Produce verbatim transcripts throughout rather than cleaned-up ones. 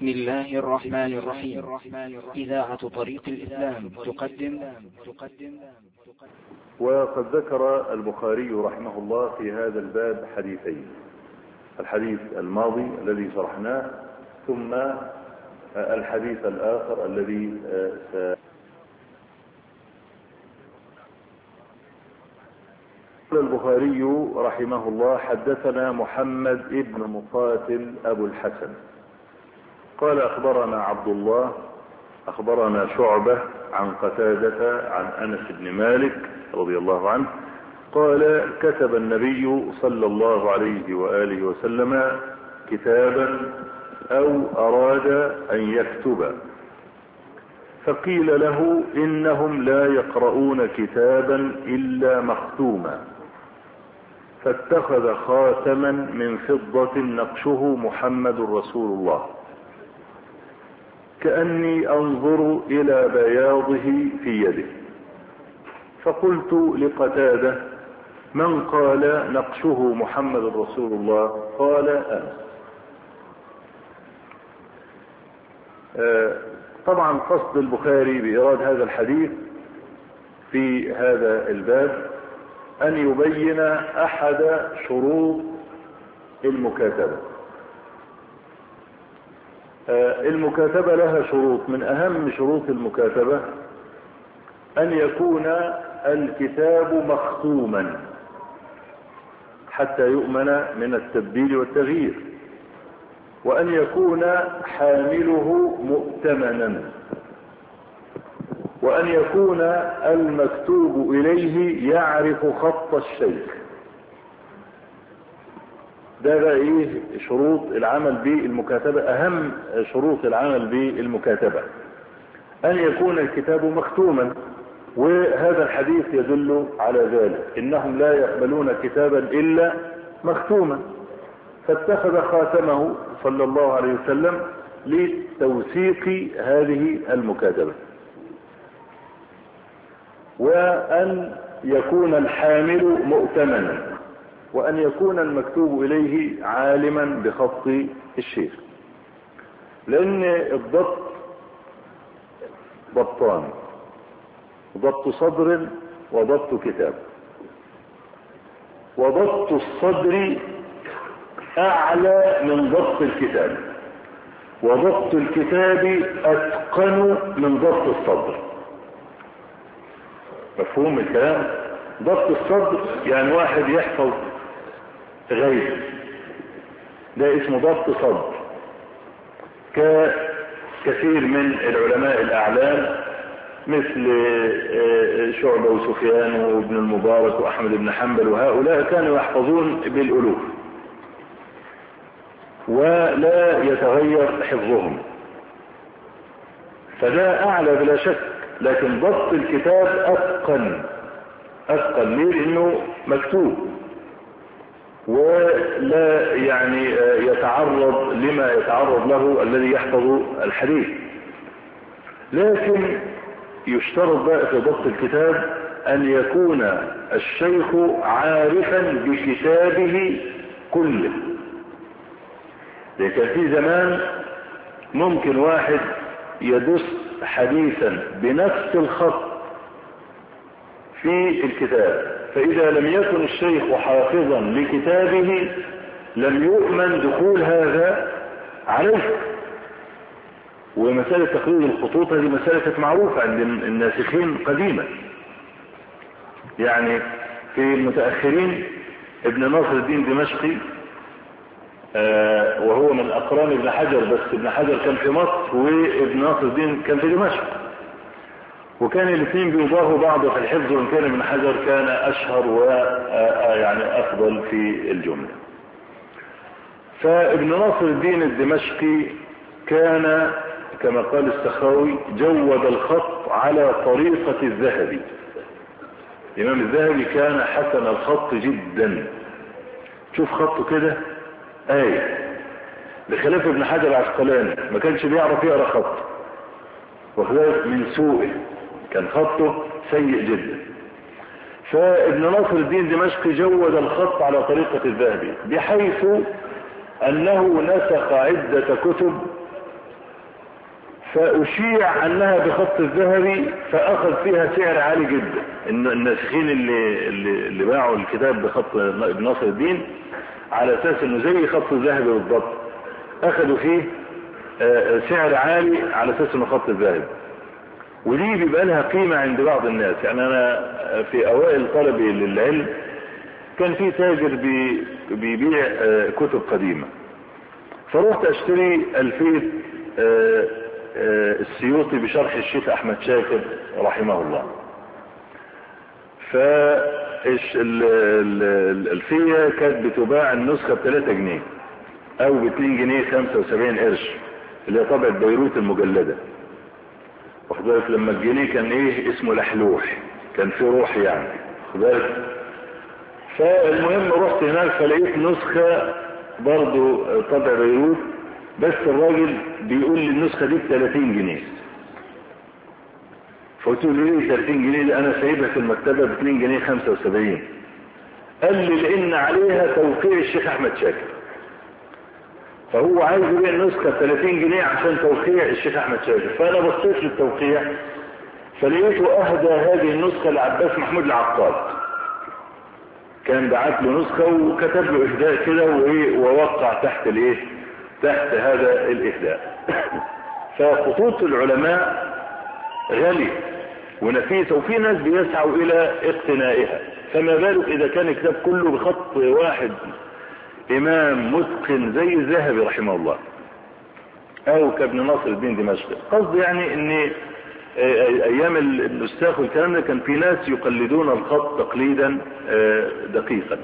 بسم الله الرحمن الرحيم. إذاعة طريق الإسلام تقدم وقد ذكر البخاري رحمه الله في هذا الباب حديثين: الحديث الماضي الذي شرحناه، ثم الحديث الآخر الذي س... البخاري رحمه الله: حدثنا محمد ابن مقاتل أبو الحسن قال أخبرنا عبد الله أخبرنا شعبة عن قتادة عن أنس بن مالك رضي الله عنه قال: كتب النبي صلى الله عليه وآله وسلم كتابا أو أراد أن يكتب، فقيل له: إنهم لا يقرؤون كتابا إلا مختوما، فاتخذ خاتما من فضة نقشه محمد رسول الله، كأني أنظر إلى بياضه في يده. فقلت لقتادة: من قال نقشه محمد رسول الله؟ قال: أنا. آه طبعا قصد البخاري بإيراد هذا الحديث في هذا الباب أن يبين أحد شروط المكاتبة. المكاتبة لها شروط، من أهم شروط المكاتبة أن يكون الكتاب مختوما حتى يؤمن من التبديل والتغيير، وأن يكون حامله مؤتمنا، وأن يكون المكتوب إليه يعرف خط الشيخ. ده بقى ايه شروط العمل بالمكاتبة، اهم شروط العمل بالمكاتبة ان يكون الكتاب مختوما، وهذا الحديث يدل على ذلك: انهم لا يقبلون كتابا الا مختوما، فاتخذ خاتمه صلى الله عليه وسلم لتوثيق هذه المكاتبة. وان يكون الحامل مؤتمنا، وأن يكون المكتوب إليه عالما بخط الشيخ، لأن الضبط ضبطان: ضبط صدر وضبط كتاب. وضبط الصدر أعلى من ضبط الكتاب، وضبط الكتاب أتقن من ضبط الصدر. مفهوم الكلام؟ ضبط الصدر يعني واحد يحفظ غيب، ده اسمه ضبط صدر. ككثير من العلماء الأعلام مثل شعبة وسفيان وابن المبارك وأحمد بن حنبل، وهؤلاء كانوا يحفظون بالألوف ولا يتغير حفظهم، فده أعلى بلا شك. لكن ضبط الكتاب أتقن أتقن ليه؟ لأنه مكتوب ولا يعني يتعرض لما يتعرض له الذي يحفظ الحديث. لكن يشترط بقى في ضبط الكتاب أن يكون الشيخ عارفا بكتابه كله. لكن في زمان ممكن واحد يدس حديثا بنفس الخط في الكتاب، فإذا لم يكن الشيخ حافظا لكتابه لم يؤمن دخول هذا عليه. ومسألة تقليد الخطوط هذه مسألة معروفة عند الناسخين قديما. يعني في المتأخرين ابن ناصر الدين دمشقي آه وهو من أقران ابن حجر، بس ابن حجر كان في مصر وابن ناصر الدين كان في دمشق، وكان الاثنين بيضاهوا بعض في الحفظ، وان كان ابن حجر كان اشهر ويعني افضل في الجملة. فابن ناصر الدين الدمشقي كان كما قال السخاوي جود الخط على طريقة الذهبي. الامام الذهبي كان حسن الخط جدا، شوف خطه كده آية، بخلاف ابن حجر العسقلاني ما كانش بيعرف يقرأ خط، وخلاف من سوءه كان خطه سيء جدا. فابن ناصر الدين دمشقي جود الخط على طريقة الذهبي، بحيث انه نسخ عدة كتب فأشيع أنها بخط الذهبي، فأخذ فيها سعر عالي جدا. الناسخين اللي, اللي, اللي باعوا الكتاب بخط ابن ناصر الدين على أساس أنه زي خط الذهبي بالضبط، أخذوا فيه سعر عالي على أساس أنه خط الذهبي. ودي بيبقى لها قيمة عند بعض الناس. يعني أنا في أوائل طلبي للعلم كان في تاجر بي بيبيع كتب قديمة، فروحت أشتري ألفية السيوطي بشرح الشيخ أحمد شاكر رحمه الله. فالألفية كانت بتباع النسخة بثلاثة جنيه أو باتنين جنيه خمسة وسبعين قرش، اللي هي طبعة بيروت المجلدة. واخد بالك لما الجنيه كان ايه اسمه لحلوح، كان في روح يعني. واخد بالك. فالمهم رحت هناك فلقيت نسخة برضو طبع بيروت، بس الراجل بيقول لي النسخة دي ب ثلاثين جنيه. فقلت له ليه ثلاثين جنيه؟ دي انا سايبها في المكتبة ب اتنين جنيه خمسة وسبعين. قال لي لان عليها توقيع الشيخ احمد شاكر، فهو عايز يبيع النسخة ثلاثين جنيه عشان توقيع الشيخ احمد شاكر. فانا بصيت للتوقيع فلقيته اهدى هذه النسخة لعباس محمود العقاد، كان بعت له نسخة وكتب له اهداء كده وايه ووقع تحت الايه تحت هذا الاهداء. فخطوط العلماء غالية ونفيسة، وفي ناس بيسعوا الى اقتنائها، فما بالك اذا كان الكتاب كله بخط واحد امام متقن زي الذهبي رحمه الله او كابن ناصر الدين دمشقي. قصدي يعني ان ايام النساخ والكلام ده كان في ناس يقلدون الخط تقليدا دقيقا،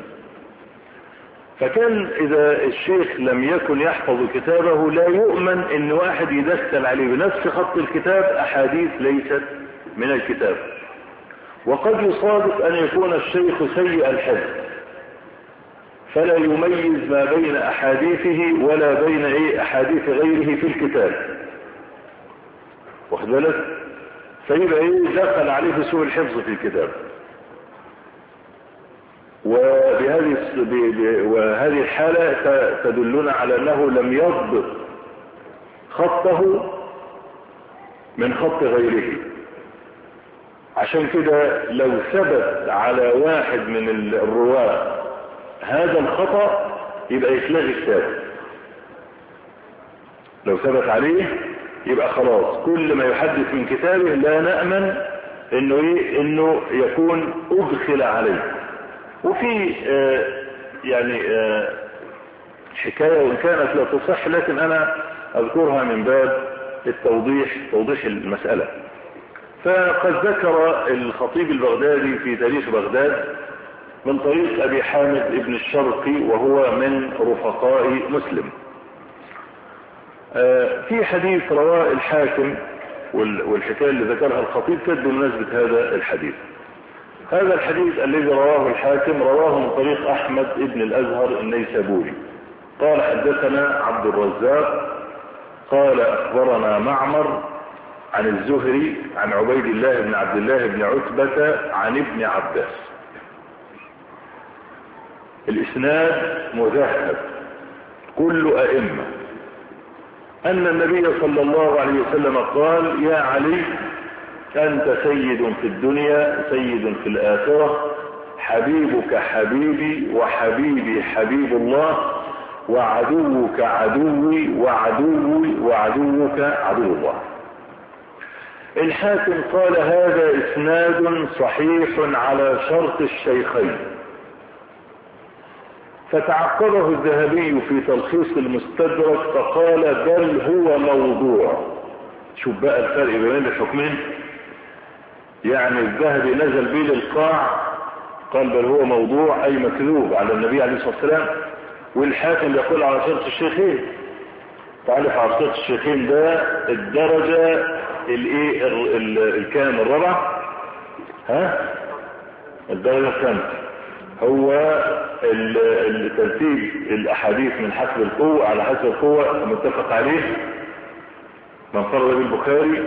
فكان اذا الشيخ لم يكن يحفظ كتابه لا يؤمن ان واحد يدخل عليه بنفس خط الكتاب احاديث ليست من الكتاب. وقد يصادف ان يكون الشيخ سيء الحفظ فلا يميز ما بين احاديثه ولا بين ايه احاديث غيره في الكتاب. واخد بالك. فيبقى ايه دخل عليه في سوء الحفظ في الكتاب. وبهذه وهذه الحالة تدلنا على انه لم يضبط خطه من خط غيره. عشان كده لو ثبت على واحد من الرواة هذا الخطأ يبقى يتلغي كتابه. لو ثبت عليه يبقى خلاص كل ما يحدث من كتابه لا نأمن انه ايه انه يكون ادخل عليه. وفي آه يعني آه حكاية وان كانت لا تصح لكن انا اذكرها من باب التوضيح توضيح المسألة. فقد ذكر الخطيب البغدادي في تاريخ بغداد من طريق ابي حامد ابن الشرقي وهو من رفقاء مسلم في حديث رواه الحاكم، والحكاية اللي ذكرها الخطيب كانت بمناسبة هذا الحديث. هذا الحديث الذي رواه الحاكم رواه من طريق احمد ابن الازهر النيسابوري قال حدثنا عبد الرزاق قال اخبرنا معمر عن الزهري عن عبيد الله بن عبد الله بن عتبة عن ابن عباس. الاسناد مذهب كل ائمة ان النبي صلى الله عليه وسلم قال يا علي انت سيد في الدنيا سيد في الاخرة، حبيبك حبيبي وحبيبي حبيب الله، وعدوك عدوي وعدوي وعدوك عدو الله. الحاكم قال هذا اسناد صحيح على شرط الشيخين. فتعقبه الذهبي في تلخيص المستدرك فقال بل هو موضوع. شوف بقى الفرق بين الحكمين. يعني الذهبي نزل به للقاع قال بل هو موضوع اي مكذوب على النبي عليه الصلاة والسلام، والحاكم يقول على شرط الشيخين. تعرف على شرط الشيخين ده الدرجة الايه الكام الرابع ها الدرجة الخامسة هو الترتيب الاحاديث من حسب القوة على حسب القوة المتفق عليه. من فرض به البخاري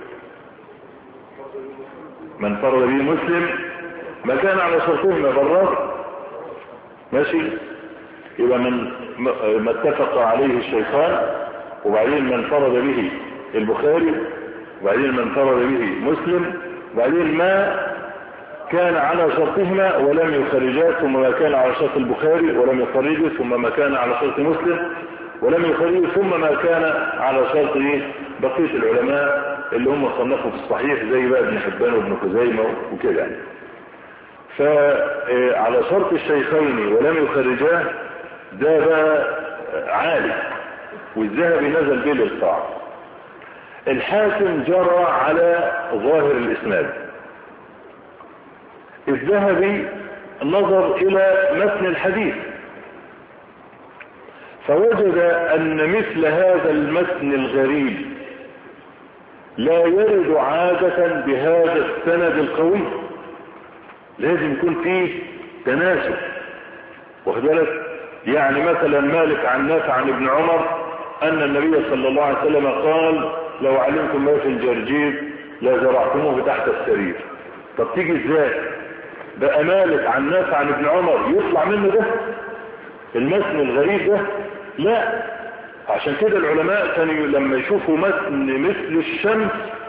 من فرض به مسلم ما كان على شرطهم مرات ماشي. يبقى من ما اتفق عليه الشيخان، وبعدين من فرض به البخاري، وبعدين ما انفرد به مسلم، وبعدين ما كان على شرطهما ولم يخرجاه، ثم ما كان على شرط البخاري ولم يخرجه، ثم ما كان على شرط مسلم ولم يخرجه، ثم ما كان على شرط بقية العلماء اللي هم صنفوا في الصحيح زي بقى ابن حبان وابن خزيمة وكده يعني. فعلى شرط الشيخين ولم يخرجاه ده بقى عالي، والذهبي نزل به للقاع. الحاكم جرى على ظاهر الإسناد، الذهبي نظر إلى متن الحديث فوجد أن مثل هذا المتن الغريب لا يرد عادة بهذا السند القوي، لازم يكون فيه تناسب. وخذلك يعني مثلا مالك عن نافع عن ابن عمر أن النبي صلى الله عليه وسلم قال لو علمتم ما في الجرجير لزرعتموه تحت السرير. طب تيجي ازاي بقى مالك عن نافع عن ابن عمر يطلع منه ده المتن الغريب ده؟ لا. عشان كده العلماء كانوا لما يشوفوا متن مثل الشمس،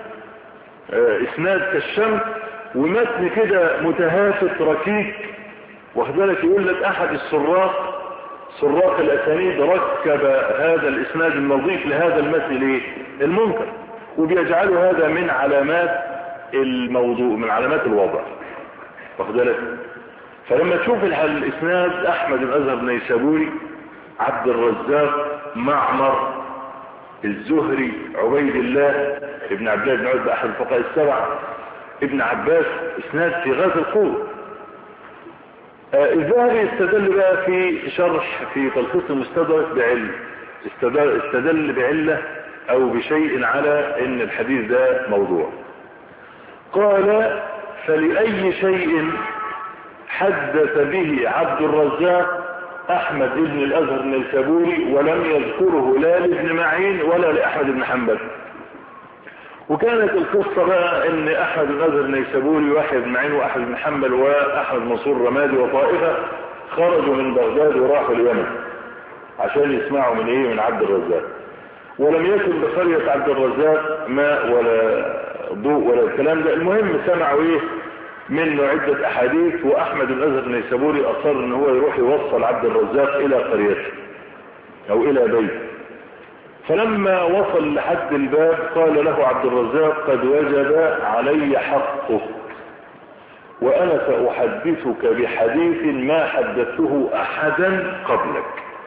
اه اسناد كالشمس، ومتن كده متهافت ركيك، واخدلك يقول لك احد السراق سراق الاسانيد ركب هذا الاسناد النظيف لهذا المتن ليه المنكر، وبيجعلوا هذا من علامات الموضوع، من علامات الوضع، واخدلك. فلما تشوف الاسناد احمد بن ازهر النيسابوري، عبد الرزاق، معمر، الزهري، عبيد الله ابن عبد الله بن عتبة احد الفقهاء السبعة، ابن عباس، اسناد في غاية القوة. آه الذهبي استدل بقى في شرح في تلخيص المستدرك بعلة، استدل, استدل بعلة او بشيء على ان الحديث ده موضوع. قال فلأي شيء حدث به عبد الرزاق احمد بن الازهر النيسابوري ولم يذكره لا لابن معين ولا لاحمد بن حنبل. وكانت القصة بقى ان احمد بن الازهر النيسابوري واحد بن معين واحمد بن حنبل واحمد منصور رمادي وطائفة خرجوا من بغداد وراحوا اليمن عشان يسمعوا من ايه من عبد الرزاق، ولم يكن بقرية عبد الرزاق ماء ولا ضوء ولا الكلام ده. المهم سمعوا ايه منه عدة احاديث، واحمد بن الازهر النيسابوري اصر ان هو يروح يوصل عبد الرزاق الى قريته او الى بيته. فلما وصل لحد الباب قال له عبد الرزاق قد وجب علي حقك وانا ساحدثك بحديث ما حدثته احدا قبلك.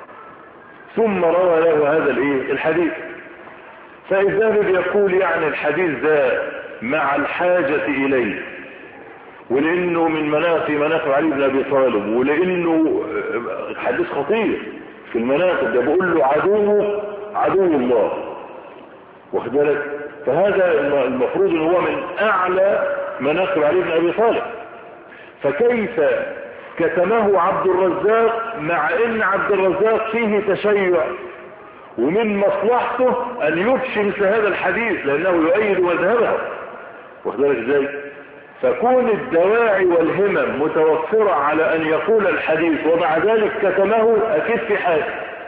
ثم روى له هذا الايه الحديث. فالذهبي يقول يعني الحديث ده مع الحاجة اليه، ولانه من مناقب مناقب علي بن ابي طالب، ولانه حديث خطير في المناقب ده، بقول له عدوه عدو الله، واخد بالك. فهذا المفروض ان هو من اعلى مناقب علي بن ابي طالب، فكيف كتمه عبد الرزاق مع ان عبد الرزاق فيه تشيع ومن مصلحته ان يفشي مثل هذا الحديث لانه يؤيد مذهبه، واخد بالك ازاي. فكون الدواعي والهمم متوفرة على ان يقول الحديث ومع ذلك كتمه اكيد في حاجة،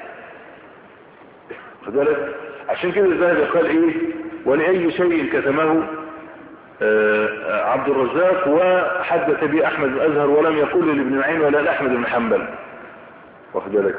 واخد بالك. عشان كده الذهبي قال ايه ولأي شيء كتمه آه عبد الرزاق وحدث به احمد بن الازهر ولم يقول لابن معين ولا لاحمد بن حنبل، واخد بالك.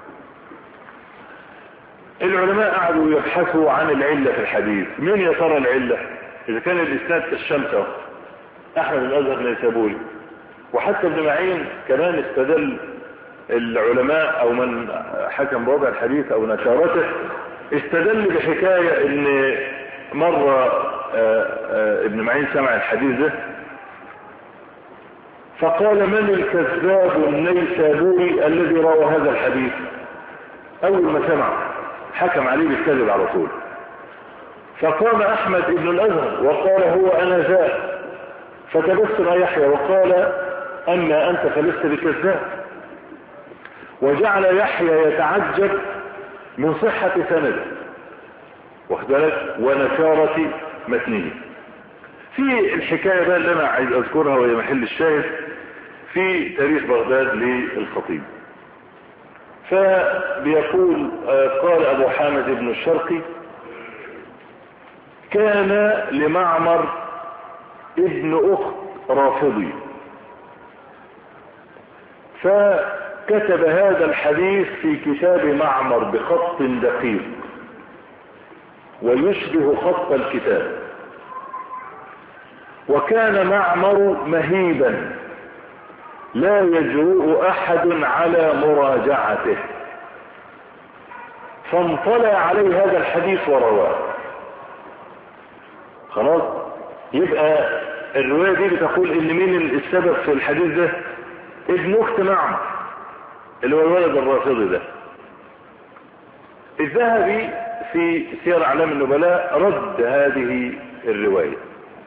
العلماء قعدوا يبحثوا عن العلة في الحديث، مين يا ترى العلة؟ اذا كان الاسناد كالشمس احمد بن الازهر النيسابوري، وحتى ابن معين كمان استدل العلماء او من حكم بوضع الحديث او نشارته استدل بحكاية ان مرة ابن معين سمع الحديث ده فقال من الكذاب النيسابوري الذي روى هذا الحديث؟ اول ما سمع حكم عليه بالكذب على طول. فقام احمد بن الازهر وقال هو انا ذا، فتبسم يحيى وقال اما انت فلست بكذاب، وجعل يحيى يتعجب من صحة سنده، واخد بالك، ونشارة متنه. في الحكاية بقى اللي انا عايز اذكرها وهي محل الشاهد في تاريخ بغداد للخطيب، فبيقول قال ابو حامد بن الشرقي كان لمعمر ابن أخت رافضي، فكتب هذا الحديث في كتاب معمر بخط دقيق ويشبه خط الكتاب. وكان معمر مهيبا لا يجرؤ أحد على مراجعته، فانطلع عليه هذا الحديث ورواه. خلاص، يبقى الرواية دي بتقول ان مين السبب في الحديث ده؟ ابن اخت معمر اللي هو الولد الرافضي ده. الذهبي في سير اعلام النبلاء رد هذه الرواية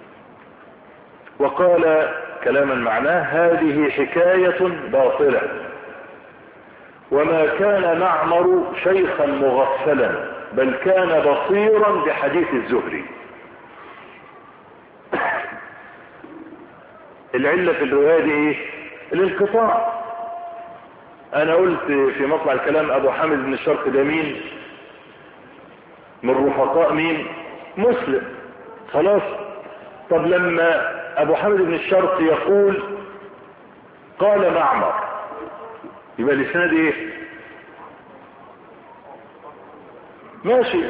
وقال كلاما معناه: هذه حكاية باطلة، وما كان معمر شيخا مغفلا بل كان بصيرا بحديث الزهري. العلة في الرواية دي ايه؟ الانقطاع. انا قلت في مطلع الكلام ابو حامد بن الشرق ده مين من رفقاء مين؟ مسلم. خلاص، طب لما ابو حامد بن الشرق يقول قال معمر، يبقى الاسناد ايه؟ ماشي،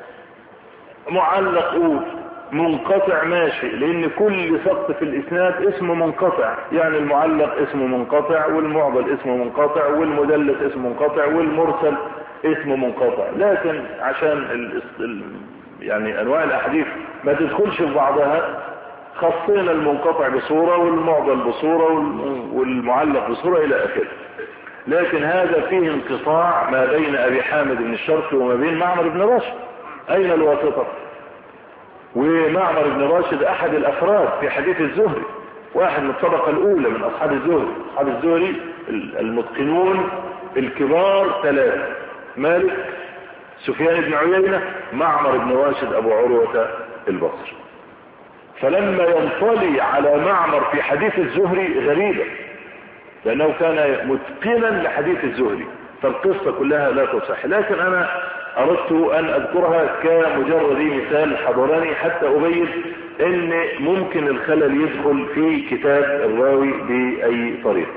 معلق قول، منقطع ماشي، لان كل سقط في الاسناد اسمه منقطع، يعني المعلق اسمه منقطع، والمعضل اسمه منقطع، والمدلس اسمه منقطع، والمرسل اسمه منقطع. لكن عشان ال ال يعني انواع الاحاديث ما تدخلش في بعضها، خصينا المنقطع بصورة والمعضل بصورة والمعلق بصورة الى اخره. لكن هذا فيه انقطاع ما بين ابي حامد بن الشرق وما بين معمر بن راشد. اين الواسطة؟ ومعمر بن راشد احد الافراد في حديث الزهري، واحد من الطبقة الاولى من اصحاب الزهري. اصحاب الزهري المتقنون الكبار ثلاثة: مالك، سفيان بن عيينة، معمر بن راشد ابو عروة البصري. فلما ينطلي على معمر في حديث الزهري غريبة، لانه كان متقنا لحديث الزهري، فالقصة كلها لا تصح. لكن انا اردت ان اذكرها كمجرد مثال حضرني حتى ابين ان ممكن الخلل يدخل في كتاب الراوي باي طريقة.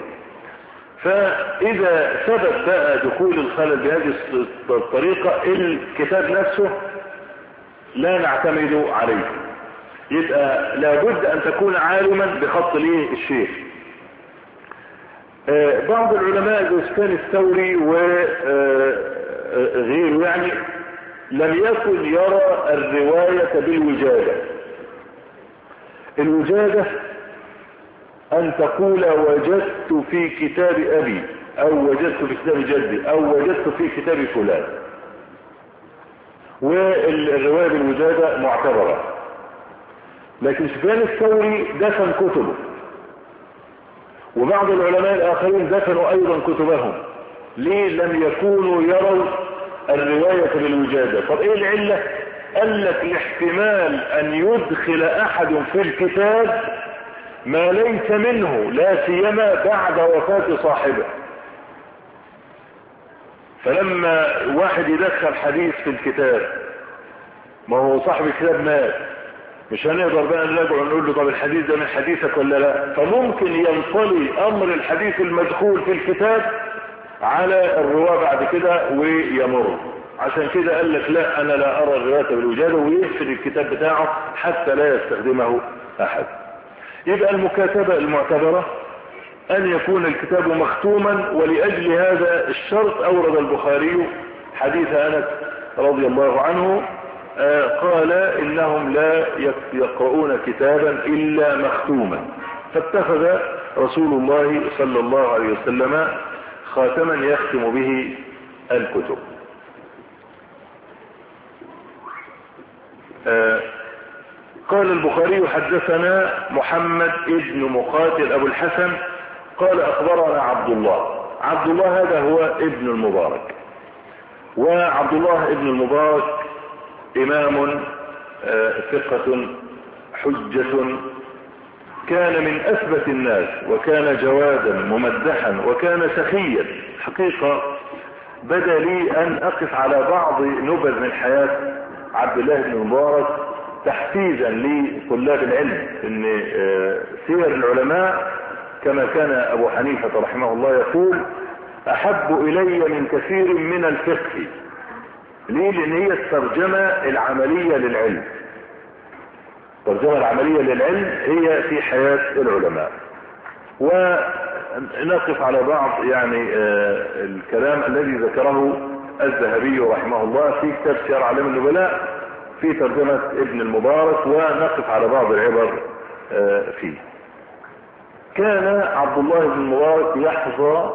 فاذا ثبت بقى دخول الخلل بهذه الطريقة، الكتاب نفسه لا نعتمد عليه، يبقى لابد ان تكون عالما بخط ليه الشيخ. بعض العلماء زي سفيان الثوري وغيره يعني لم يكن يرى الرواية بالوجادة. الوجادة ان تقول وجدت في كتاب ابي، او وجدت في كتاب جدي، او وجدت في كتاب فلان، والرواية بالوجادة معتبرة. لكن سفيان الثوري دفن كتبه، وبعض العلماء الاخرين دفنوا ايضا كتبهم. ليه لم يكونوا يروا الرواية بالوجادة؟ طب ايه العلة؟ قال لك الاحتمال ان يدخل احد في الكتاب ما ليس منه، لا سيما بعد وفاة صاحبه. فلما واحد يدخل حديث في الكتاب، ما هو صاحب الكتاب مات، مش هنقدر بقى نراجع ونقول له طب الحديث ده من حديثك ولا لا، فممكن ينطلي امر الحديث المدخول في الكتاب على الرواه بعد كده ويمر. عشان كده قال لك لا، انا لا ارى الرواية بالوجادة، ويقفل الكتاب بتاعه حتى لا يستخدمه احد. يبقى المكاتبة المعتبرة ان يكون الكتاب مختوما، ولاجل هذا الشرط اورد البخاري حديث انس رضي الله عنه قال انهم لا يقرؤون كتابا الا مختوما، فاتخذ رسول الله صلى الله عليه وسلم خاتما يختم به الكتب. قال البخاري حدثنا محمد ابن مقاتل ابو الحسن قال اخبرنا عبد الله. عبد الله هذا هو ابن المبارك، وعبد الله ابن المبارك امام ثقة حجة، كان من اثبت الناس، وكان جوادا ممدحا، وكان سخيا. حقيقة بدا لي ان اقف على بعض نبذ من حياة عبد الله بن المبارك تحفيزا لطلاب العلم ان سير العلماء كما كان ابو حنيفة رحمه الله يقول احب الي من كثير من الفقه. ليه؟ لان هي الترجمة العملية للعلم. الترجمة العملية للعلم هي في حياة العلماء. ونقف على بعض يعني الكلام الذي ذكره الذهبي رحمه الله في كتاب سير أعلام النبلاء في ترجمة ابن المبارك، ونقف على بعض العبر فيه. كان عبد الله بن المبارك يحظى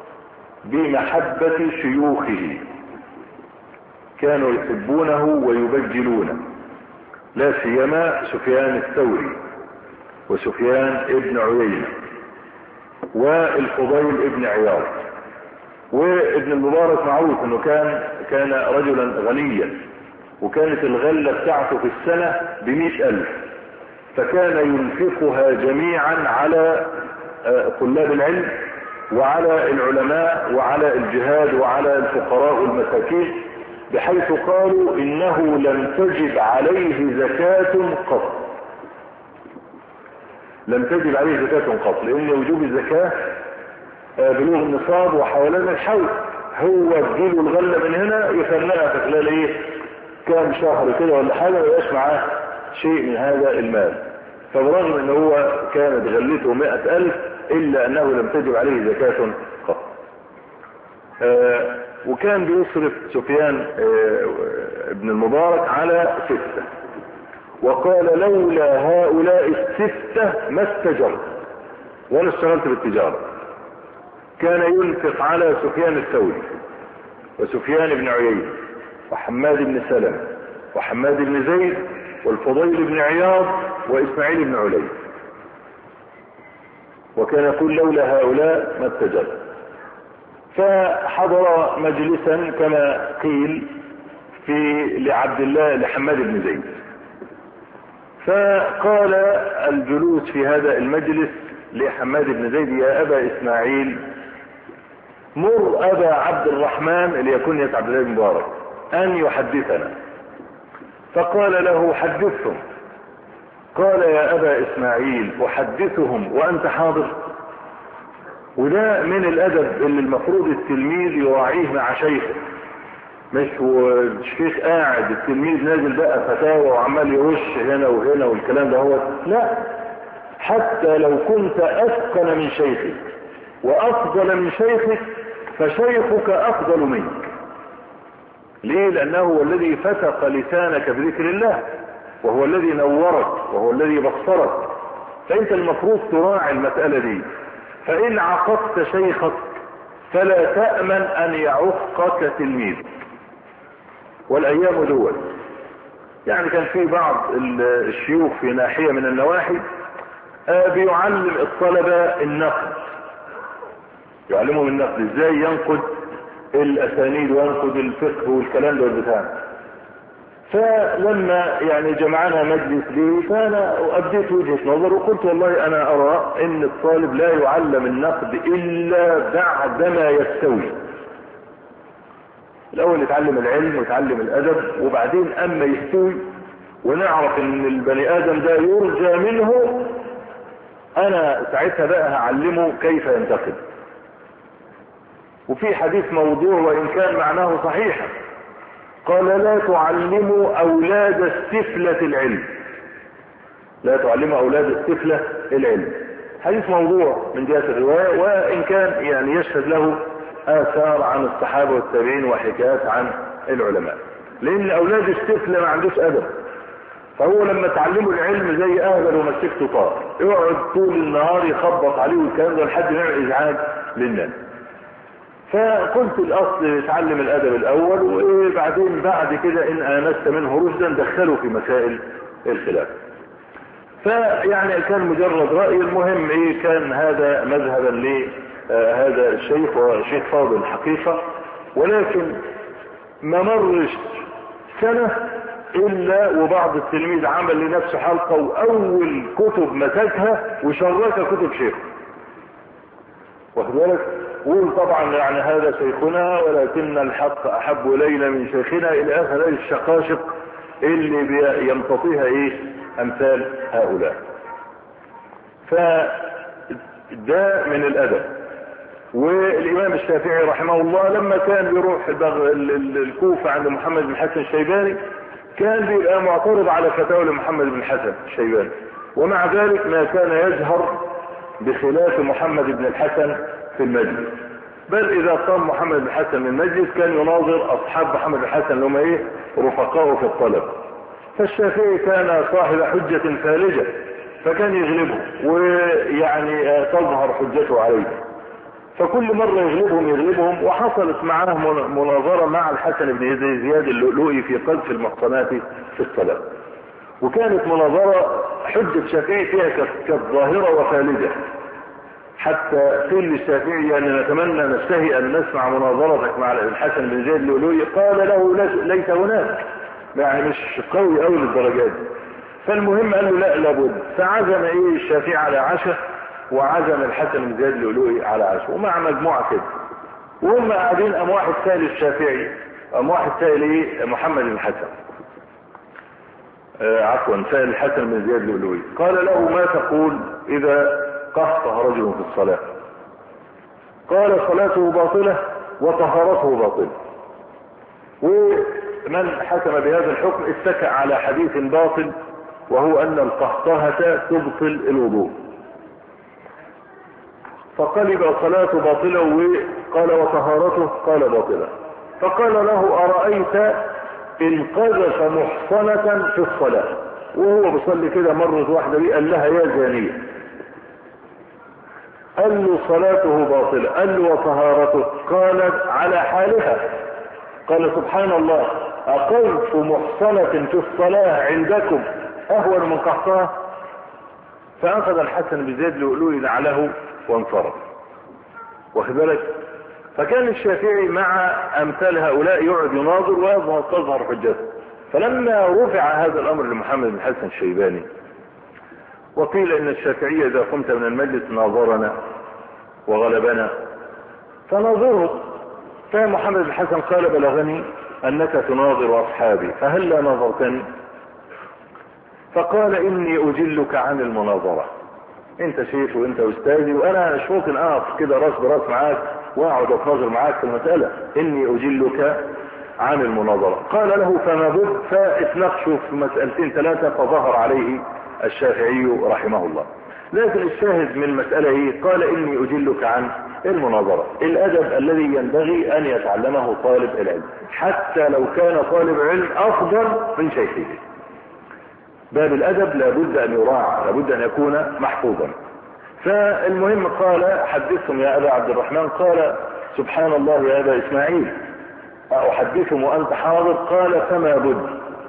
بمحبة شيوخه، كانوا يحبونه ويبجلونه، لا سيما سفيان الثوري وسفيان ابن عيينة والفضيل ابن عياض. وابن المبارك معروف انه كان كان رجلا غنيا، وكانت الغلة بتاعته في السنة بمئة الف، فكان ينفقها جميعا على طلاب العلم وعلى العلماء وعلى الجهاد وعلى الفقراء والمساكين، بحيث قالوا انه لم تجب عليه زكاة قط. لم تجب عليه زكاة قط، لان وجوب الزكاة بلوغ النصاب وحوالين الحول. هو تجيله الغلة من هنا يفنها في خلال ايه كام شهر كده ولا حاجة، ويبقاش معاه شيء من هذا المال. فبرغم ان هو كانت غلته مئة الف الا انه لم تجب عليه زكاة قط. آه وكان بيصرف سفيان آه ابن المبارك على ستة، وقال لولا هؤلاء الستة ما استجرت وانا اشتغلت بالتجارة. كان ينفق على سفيان الثوري وسفيان بن عيينة وحماد بن سلمة وحماد بن زيد والفضيل بن عياض واسماعيل بن علي، وكان يقول لولا هؤلاء ما استجرت. فحضر مجلسا كما قيل في لعبد الله لحماد بن زيد، فقال الجلوس في هذا المجلس لحماد بن زيد يا ابا اسماعيل مر ابا عبد الرحمن اللي يكون يا عبد الله بن مبارك ان يحدثنا. فقال له حدثهم. قال يا ابا اسماعيل احدثهم وانت حاضر؟ وده من الادب اللي المفروض التلميذ يراعيه مع شيخه، مش والشيخ قاعد التلميذ نازل بقى فتاوى وعمال يوش هنا وهنا والكلام ده. هو لا، حتى لو كنت اتقن من شيخك وافضل من شيخك فشيخك افضل منك. ليه؟ لانه هو الذي فتق لسانك بذكر الله، وهو الذي نورك وهو الذي بصرك. فانت المفروض تراعي المسألة دي. فان عقدت شيخك فلا تأمن ان يعقك تلميذك. والايام دول يعني كان في بعض الشيوخ في ناحية من النواحي بيعلم الطلبة النقد، يعلمهم النقد ازاي ينقد الاسانيد وينقد الفقه والكلام ده والبتاع. فلما يعني جمعنا مجلس لي فانا ابديت وجهة نظر وقلت والله انا ارى ان الطالب لا يعلم النقد الا بعدما يستوي. الاول يتعلم العلم ويتعلم الادب، وبعدين اما يستوي ونعرف ان البني ادم ده يرجى منه، انا ساعتها بقى هعلمه كيف ينتقد. وفي حديث موضوع وان كان معناه صحيحا، قال لا تعلموا اولاد السفلة العلم. لا تعلموا اولاد السفلة العلم. حديث موضوع من جهة الرواية، وان كان يعني يشهد له اثار عن الصحابة والتابعين وحكايات عن العلماء. لان اولاد السفلة ما عندوش ادب، فهو لما تعلموا العلم زي اهبل ومسكته طار، يقعد طول النهار يخبط عليه والكلام ده لحد ما يعمل ازعاج للناس. فقلت الاصل يتعلم الادب الاول، وبعدين بعد كده ان انست منه رشدا دخلوا في مسائل الخلاف. فيعني كان مجرد رأي. المهم ايه، كان هذا مذهبا لهذا الشيخ، وشيخ فاضل حقيقة، ولكن ما مرش سنة الا وبعض التلميذ عمل لنفسه حلقة واول كتب مسكها وشرك كتب شيخ. واخد بالك؟ قول طبعا يعني هذا شيخنا ولكن الحق احب الينا من شيخنا الى اخر الشقاشق اللي يمتطيها ايه امثال هؤلاء. فده من الادب. والامام الشافعي رحمه الله لما كان بيروح الكوفة عند محمد بن حسن الشيباني كان بيبقى معترض على فتاوى محمد بن حسن الشيباني، ومع ذلك ما كان يجهر بخلاف محمد بن الحسن في المجلس، بل اذا قام محمد بن الحسن من المجلس كان يناظر اصحاب محمد بن الحسن اللي هم ايه رفقائه في الطلب. فالشافعي كان صاحب حجة فالجة فكان يغلبه ويعني تظهر حجته عليه، فكل مرة يغلبهم يغلبهم وحصلت معاه مناظرة مع الحسن بن زياد اللؤلؤي في قذف المحصنات في الصلاة، وكانت مناظرة حجة الشافعي فيها كانت ظاهرة وفالجة، حتى قيل للشافعي يعني نتمنى نشتهي ان نسمع مناظرتك مع الحسن بن زياد اللؤلؤي، قال له ليس هناك، يعني مش قوي قوي للدرجات. فالمهم قال له لا لابد، فعزم ايه الشافعي على عشاء وعزم الحسن بن زياد اللؤلؤي على عشاء ومع مجموعة كده، وهم قاعدين قام واحد سائل الشافعي، قام واحد سائل ايه محمد بن حسن آه عفوا سائل الحسن بن زياد اللؤلؤي، قال له ما تقول اذا قهقه رجل في الصلاة؟ قال صلاته باطلة وطهارته باطلة. ومن حكم بهذا الحكم اتكأ على حديث باطل وهو ان القهقهة تبطل الوضوء، فقلب صلاته باطلة وقال وطهارته قال باطلة. فقال له أرأيت إن قذف محصنة في الصلاة وهو بيصلي كده مرة واحدة بيه قال لها يا زانية، قال له صلاته باطلة، قال له وطهارته؟ قالت على حالها. قال سبحان الله أقذف محصنة في الصلاة عندكم أهون من قهقها؟ فأخذ الحسن بن زياد اللؤلؤي نعله وانصرف، واخد بالك؟ فكان الشافعي مع امثال هؤلاء يقعد يناظر ويظهر تظهر حجته. فلما رفع هذا الامر لمحمد بن حسن الشيباني وقيل ان الشافعي اذا قمت من المجلس ناظرنا وغلبنا فناظره، فمحمد بن حسن قال بلغني انك تناظر اصحابي فهل لا ناظرتني؟ فقال اني اجلك عن المناظرة، انت شيخ وانت استاذي وانا مش ممكن اقف كده راس براس معاك واقعد اتناظر معاك في المسألة، اني اجلك عن المناظرة. قال له فما بد، فاتناقشوا في مسألتين ثلاثة فظهر عليه الشافعي رحمه الله. لكن الشاهد من المسألة ايه؟ قال اني اجلك عن المناظرة، الادب الذي ينبغي ان يتعلمه طالب العلم حتى لو كان طالب علم افضل من شيخه. باب الادب لابد ان يراعى، لابد ان يكون محفوظا. فالمهم قال حدثهم يا ابا عبد الرحمن، قال سبحان الله يا ابا اسماعيل احدثهم وانت حاضر؟ قال فما بد.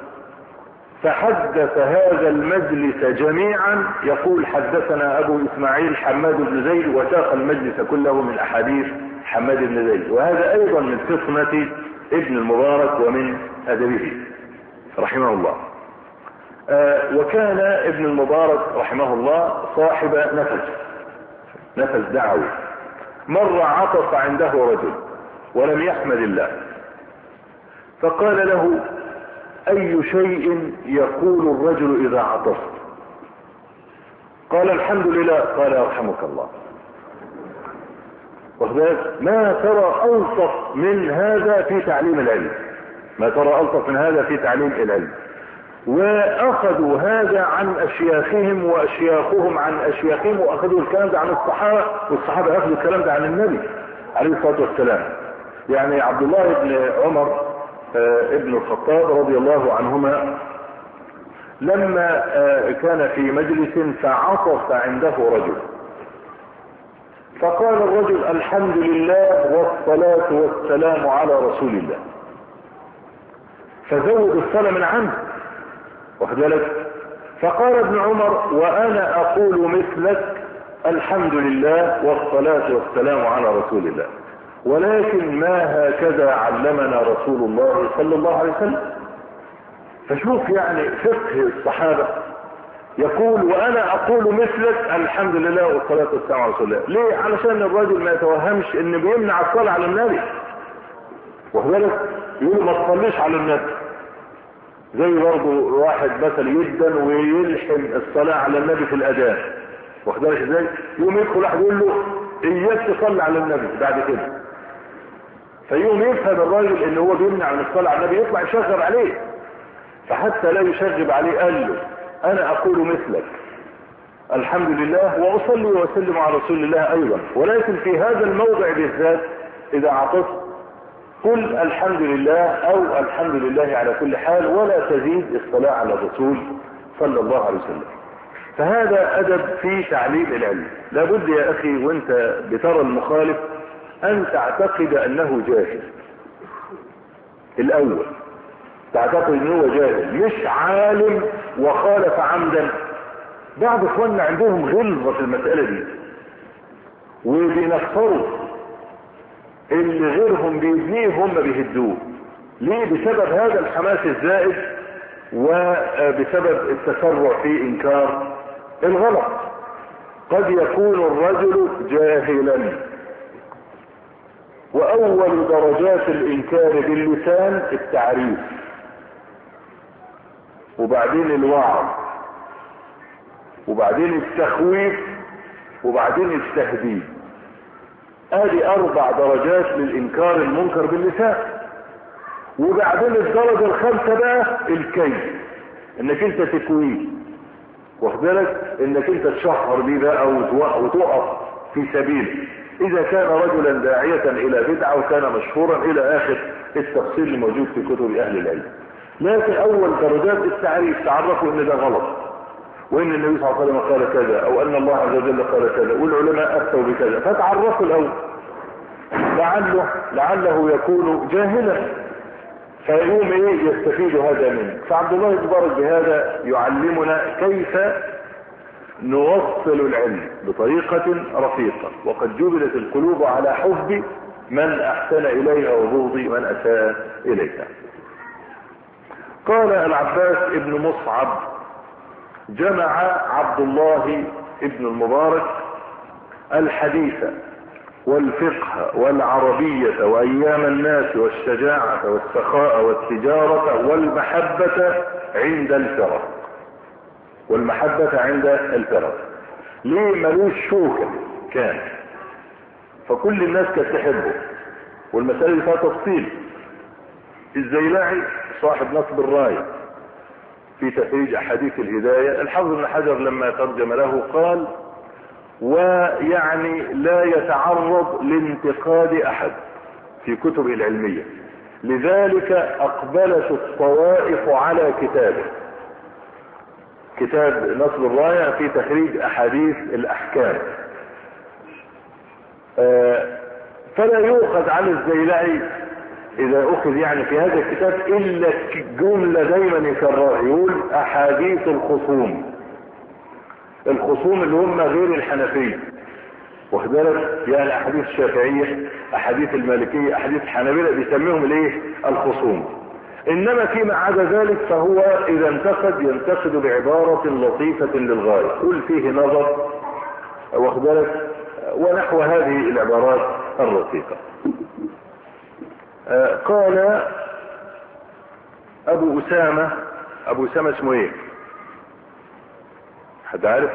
فحدث هذا المجلس جميعا يقول حدثنا ابو اسماعيل حماد بن زيد، وساق المجلس كله من احاديث حماد بن زيد، وهذا ايضا من فطنة ابن المبارك ومن ادبه رحمه الله. آه وكان ابن المبارك رحمه الله صاحب نفس نفس دعوي. مر عطس عنده رجل ولم يحمد الله، فقال له اي شيء يقول الرجل اذا عطس؟ قال الحمد لله. قال يرحمك الله. وذلك ما ترى الطف من هذا في تعليم العلم، ما ترى الطف من هذا في تعليم العلم. واخذوا هذا عن اشياخهم واشياخهم عن اشياخهم، واخذوا الكلام ده عن الصحابة، والصحابة اخذوا الكلام ده عن النبي عليه الصلاة والسلام. يعني عبد الله بن عمر ابن الخطاب رضي الله عنهما لما كان في مجلس فعطس عنده رجل، فقال الرجل الحمد لله والصلاة والسلام على رسول الله، فزود الصلاة من عنده، واخد بالك؟ فقال ابن عمر وانا اقول مثلك الحمد لله والصلاة والسلام على رسول الله، ولكن ما هكذا علمنا رسول الله صلى الله عليه وسلم. فشوف يعني فقه الصحابة، يقول وانا اقول مثلك الحمد لله والصلاة والسلام على رسول الله. ليه؟ علشان الراجل ما يتوهمش ان بيمنع الصلاة على النبي، واخد بالك؟ يقول ما تصليش على النبي، زي برضه واحد مثلا يدن ويلحم الصلاة على النبي في الأذان، واخد بالك ازاي؟ يقوم يدخل واحد يقول له إياك تصلي على النبي بعد كده، فيقوم يفهم الراجل ان هو بيمنع من الصلاة على النبي، يطلع يشغب عليه. فحتى لا يشغب عليه قال له انا اقول مثلك الحمد لله واصلي واسلم على رسول الله ايضا، ولكن في هذا الموضع بالذات اذا عطست قل الحمد لله او الحمد لله على كل حال، ولا تزيد الصلاة على الرسول صلى الله عليه وسلم. فهذا ادب في تعليم العلم. لابد يا اخي وانت بترى المخالف ان تعتقد انه جاهل الاول، تعتقد انه جاهل مش عالم وخالف عمدا. بعض اخواننا عندهم غلظة في المسألة دي وبينفروا اللي غيرهم بيبنيه هم بيهدوه. ليه؟ بسبب هذا الحماس الزائد وبسبب التسرع في انكار الغلط. قد يكون الرجل جاهلا، واول درجات الانكار باللسان التعريف، وبعدين الوعظ، وبعدين التخويف، وبعدين التهديد. ادي اربع درجات للانكار المنكر باللسان. وبعدين الدرجة الخامسة بقى الكيد، انك انت تكويه، واخد بالك، انك انت تشهر بيه بقى وتقف في سبيله. اذا كان رجلا داعية الى بدعة وكان مشهورا الى اخر التفصيل الموجود في كتب اهل العلم. لكن اول درجات التعريف، تعرفوا ان ده غلط، وان النبي صلى الله عليه وسلم قال كذا، او ان الله عز وجل قال كذا، والعلماء افتوا بكذا، فتعرفوا الاول لعله لعله يكون جاهلا فيقوم ايه يستفيد هذا منه. فعبد الله يتبارك بهذا يعلمنا كيف نوصل العلم بطريقة رفيقة، وقد جبلت القلوب على حب من احسن اليها وبغض من اساء اليها. قال العباس ابن مصعب: جمع عبد الله ابن المبارك الحديث والفقه والعربية وايام الناس والشجاعة والسخاء والتجارة والمحبة عند الفرق، والمحبة عند الفرق. ليه؟ ملوش شوكة كان، فكل الناس كانت تحبه، والمسألة اللي فيها تفصيل. الزيلعي صاحب نصب الراية في تخريج احاديث الهداية، الحافظ ابن حجر لما ترجم له قال: ويعني لا يتعرض لانتقاد احد في كتبه العلمية، لذلك اقبلت الطوائف على كتابه، كتاب نصب الراية في تخريج احاديث الاحكام. آه فلا يؤخذ عن الزيلعي اذا اخذ يعني في هذا الكتاب الا جملة دايما يكررها، يقول احاديث الخصوم، الخصوم اللي هم غير الحنفية، واخد بالك، يعني احاديث الشافعية، احاديث المالكية، احاديث الحنابلة، بيسميهم الايه؟ الخصوم. انما فيما عدا ذلك فهو اذا انتقد ينتقد بعبارة لطيفة للغاية، قل فيه نظر، واخد بالك، ونحو هذه العبارات الرقيقة. آه قال ابو اسامة، ابو اسامة اسمه ايه؟ حد عارف؟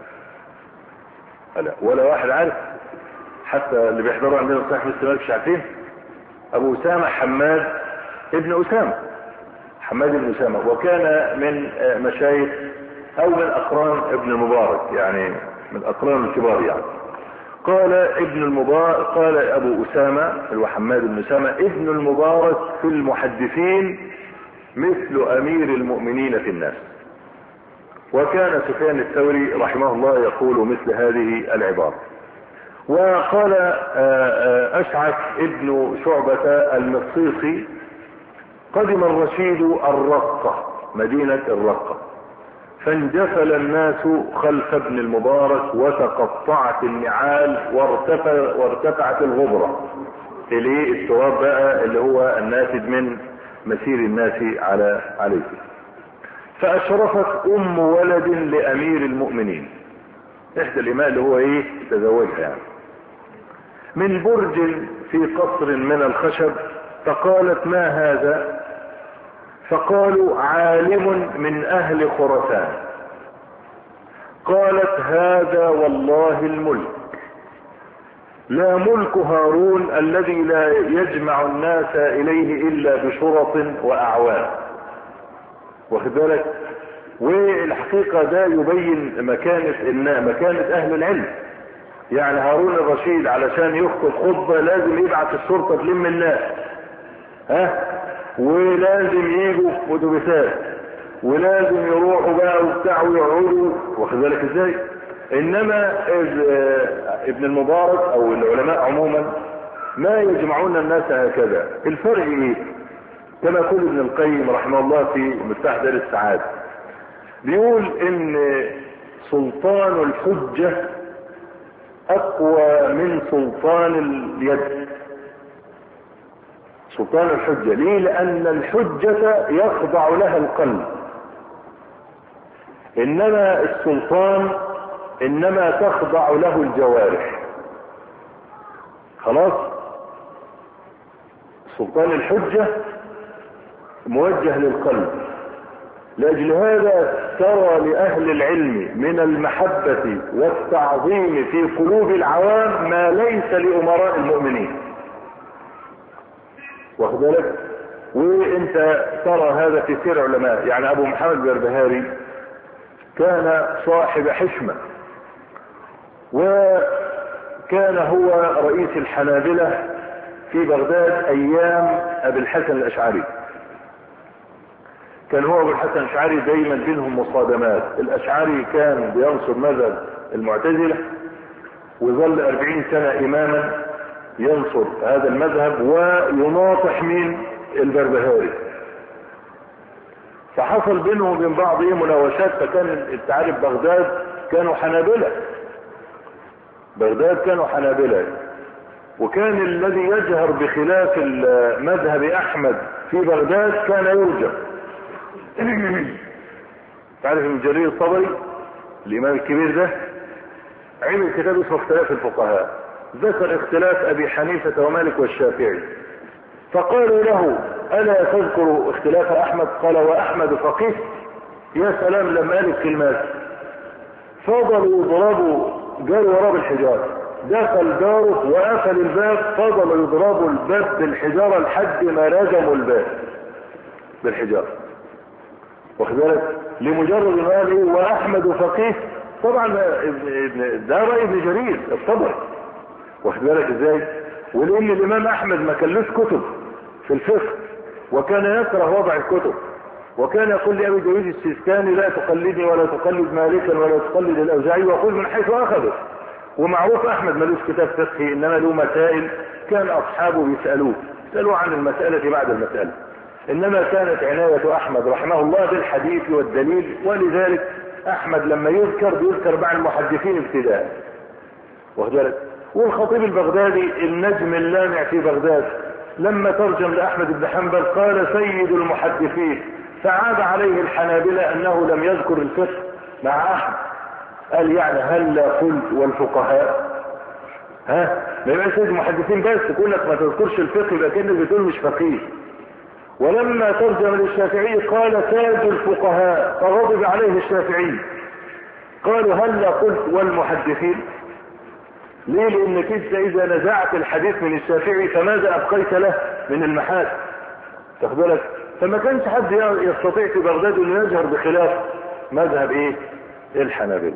لا، ولا واحد عارف، حتى اللي بيحضروا عندنا صحيح مسلم مش عارفين. ابو اسامة حماد ابن اسامة، حماد ابن اسامة، وكان من مشايخ او من اقران ابن المبارك، يعني من اقران الكبار يعني. قال ابن المبارك، قال ابو اسامة هو حماد بن اسامة: ابن المبارك في المحدثين مثل امير المؤمنين في الناس. وكان سفيان الثوري رحمه الله يقول مثل هذه العبارة. وقال اشعث ابن شعبة المصيصي: قدم الرشيد الرقة، مدينة الرقة، فانجفل الناس خلف ابن المبارك وتقطعت النعال وارتفع وارتفعت الغبرة، اللي التراب بقى اللي هو الناتج من مسير الناس على عليه. فاشرفت ام ولد لامير المؤمنين، احدى الاماء اللي هو ايه تزوجها يعني، من برج في قصر من الخشب، فقالت: ما هذا؟ فقالوا عالم من اهل خراسان. قالت هذا والله الملك، لا ملك هارون الذي لا يجمع الناس اليه الا بشرط واعوان. واخد بالك؟ والحقيقة ده يبين مكانة مكانة اهل العلم. يعني هارون الرشيد علشان يخطب خطبة لازم يبعث الشرطة تلم الناس، ها، ولازم يجوا اتوبيسات، ولازم يروحوا بقى وبتاع ويقعدوا. واخد بالك ازاي؟ انما ابن المبارك او العلماء عموما ما يجمعون الناس هكذا. الفرق ايه؟ كما يقول ابن القيم رحمه الله في مفتاح دار السعادة، بيقول ان سلطان الحجة اقوى من سلطان اليد. سلطان الحجة ليه؟ لان الحجة يخضع لها القلب، انما السلطان انما تخضع له الجوارح. خلاص؟ سلطان الحجة موجه للقلب. لأجل هذا ترى لأهل العلم من المحبة والتعظيم في قلوب العوام ما ليس لأمراء المؤمنين. واخد بالك؟ وانت ترى هذا في سير علماء. يعني ابو محمد البربهاري كان صاحب حشمة، وكان هو رئيس الحنابلة في بغداد ايام ابي الحسن الاشعري. كان هو ابو الحسن الاشعري دايما بينهم مصادمات. الاشعري كان بينصر مذهب المعتزلة، وظل اربعين سنة اماما ينصر هذا المذهب ويناطح من البربهاري. فحصل بينهم وبين بعض ايه مناوشات. فكان تعرف بغداد كانوا حنابلة، بغداد كانوا حنابلة، وكان الذي يجهر بخلاف مذهب احمد في بغداد كان يرجم. تعرف ابن جرير الطبري الامام الكبير ده عمل كتاب اسمه اختلاف الفقهاء، ذكر اختلاف ابي حنيفة ومالك والشافعي. فقالوا له الا تذكر اختلاف احمد؟ قال واحمد فقيه. يا سلام لما قال الكلمات فضلوا يضربوا، جاروا وراه بالحجارة. دخل داره وقفل الباب، فضلوا يضربوا الباب بالحجارة لحد ما رجموا الباب بالحجارة. واخد بالك؟ لمجرد ما قال ايه واحمد فقيه. طبعا ده رأي ابن جرير الطبري. واخد بالك ازاي؟ ولان الامام احمد ما كانلوش كتب في الفقه، وكان يكره وضع الكتب، وكان يقول لابي داوود السيستاني لا تقلدني ولا تقلد مالكا ولا تقلد الاوزاعي وقل من حيث اخذه. ومعروف احمد ملوش كتاب فقهي، انما له مسائل كان اصحابه بيسالوه يسالوه عن المساله بعد المساله. انما كانت عنايه احمد رحمه الله بالحديث والدليل، ولذلك احمد لما يذكر بيذكر مع المحدثين ابتداء. واخد بالك؟ والخطيب البغدادي النجم اللامع في بغداد لما ترجم لاحمد بن حنبل قال سيد المحدثين، فعاب عليه الحنابلة انه لم يذكر الفقه مع احمد. قال يعني هل قلت والفقهاء؟ ها ما يبقى سيد المحدثين بس تقول لك ما تذكرش الفقه يبقى كأنك بتقول مش فقيه. ولما ترجم للشافعي قال تاج الفقهاء، فغضب عليه الشافعي. قالوا هل قلت والمحدثين؟ ليه؟ لانك انت اذا نزعت الحديث من الشافعي فماذا ابقيت له من المحاسن؟ تاخد بالك؟ فما كانش حد يستطيع في بغداد انه يجهر بخلاف مذهب ايه؟ الحنابلة.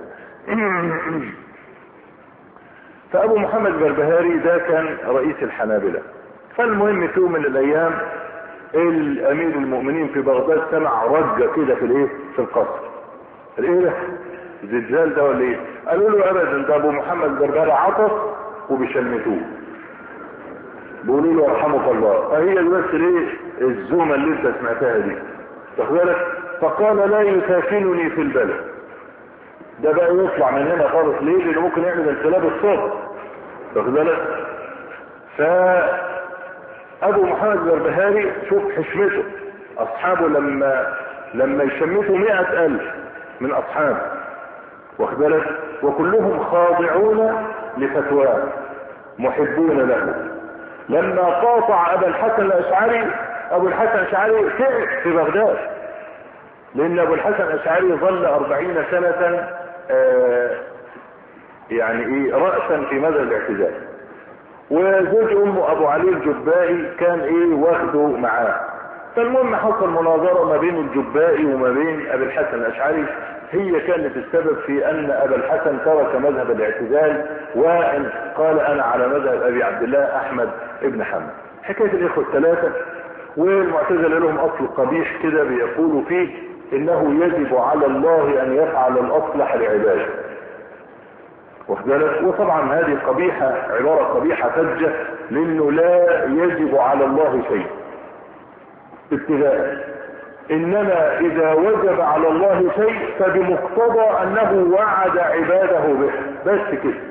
فابو محمد البربهاري ده كان رئيس الحنابلة. فالمهم في يوم من الايام الامير المؤمنين في بغداد سمع رجة كده في الايه؟ في القصر. الايه ده؟ الزلزال ده ولا ايه؟ قالوا له ابدا ده ابو محمد البربهاري عطس وبيشمتوه، بيقولوا له ارحمك الله. فهي بس ايه الزومه اللي انت سمعتها دي، تاخد بالك؟ فقال لا يساكنني في البلد. ده بقى يطلع من هنا خالص. ليه؟ لانه ممكن يعمل انقلاب الصوت، تاخد بالك؟ فابو محمد البربهاري شوف حشمته، اصحابه لما لما يشمتوا مئة الف من اصحابه، واخد بالك؟ وكلهم خاضعون لفتواه محبون له. لما قاطع ابا الحسن الاشعري ابو الحسن الاشعري تعب في بغداد، لان ابو الحسن الاشعري ظل اربعين سنة آه يعني ايه رأسا في مذهب الاعتزال، وزوج امه ابو علي الجبائي كان ايه واخده معاه. فالمهم حصل مناظرة ما بين الجبائي وما بين ابي الحسن الاشعري، هي كانت السبب في ان ابا الحسن ترك مذهب الاعتزال وان قال انا على مذهب ابي عبد الله احمد ابن حنبل. حكاية الاخوة الثلاثة، والمعتزلة لهم اصل قبيح كده بيقولوا فيه انه يجب على الله ان يفعل الاصلح لعباده، واخد. وطبعا هذه قبيحة، عبارة قبيحة فجة، لانه لا يجب على الله شيء ابتداء، انما اذا وجب على الله شيء فبمقتضى انه وعد عباده به، بس كده.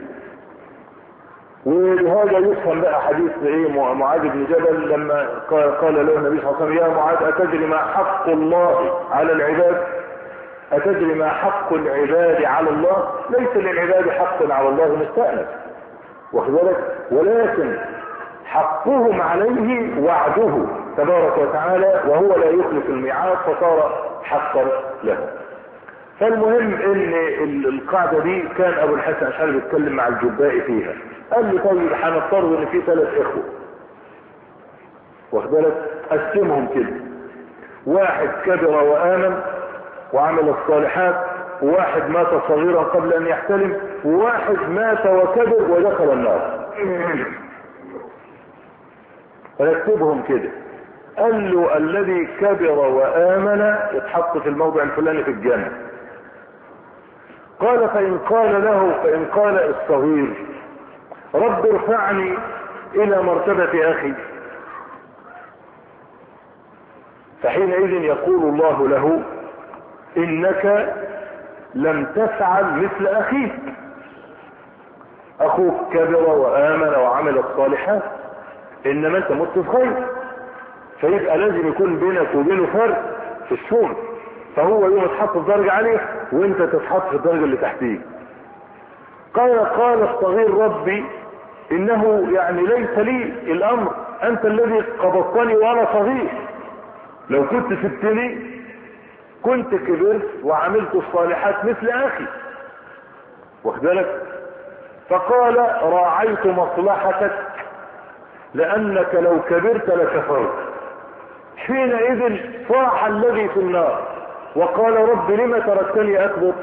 ولهذا يفهم بقى حديث ايه معاذ بن جبل لما قال له النبي صلى الله عليه وسلم يا معاذ اتدري ما حق الله على العباد؟ اتدري ما حق العباد على الله؟ ليس للعباد حق على الله مستأنف، واخد بالك، ولكن حقهم عليه وعده تبارك وتعالى، وهو لا يخلف الميعاد فصار حقا له. فالمهم ان القاعدة دي كان ابو الحسن الاشعري بيتكلم مع الجبائي فيها، قال لي طيب هنفترض ان في ثلاث اخوة، واخد بالك، قسمهم كده، واحد كبر وآمن وعمل الصالحات، وواحد مات صغيرا قبل ان يحتلم، وواحد مات وكبر ودخل النار. فرتبهم كده، قال له الذي كبر وآمن يتحط في الموضع الفلاني في الجنة. قال فإن قال له فإن قال الصغير رب ارفعني إلى مرتبة أخي، فحينئذ يقول الله له إنك لم تفعل مثل أخيك، أخوك كبر وآمن وعمل الصالحات إنما أنت مت في خير، فيبقى لازم يكون بينك وبينه فرق في الشغل، فهو يوم تحط الدرجة عليه وانت تتحط في الدرجة اللي تحتيه. قال قال الصغير ربي انه يعني ليس لي الامر، انت الذي قبضتني وانا صغير، لو كنت سبتني كنت كبرت وعملت الصالحات مثل اخي، واخد بالك. فقال راعيت مصلحتك لانك لو كبرت لكفرت. حينئذ صاح الذي في النار وقال رب لم تركتني اكبر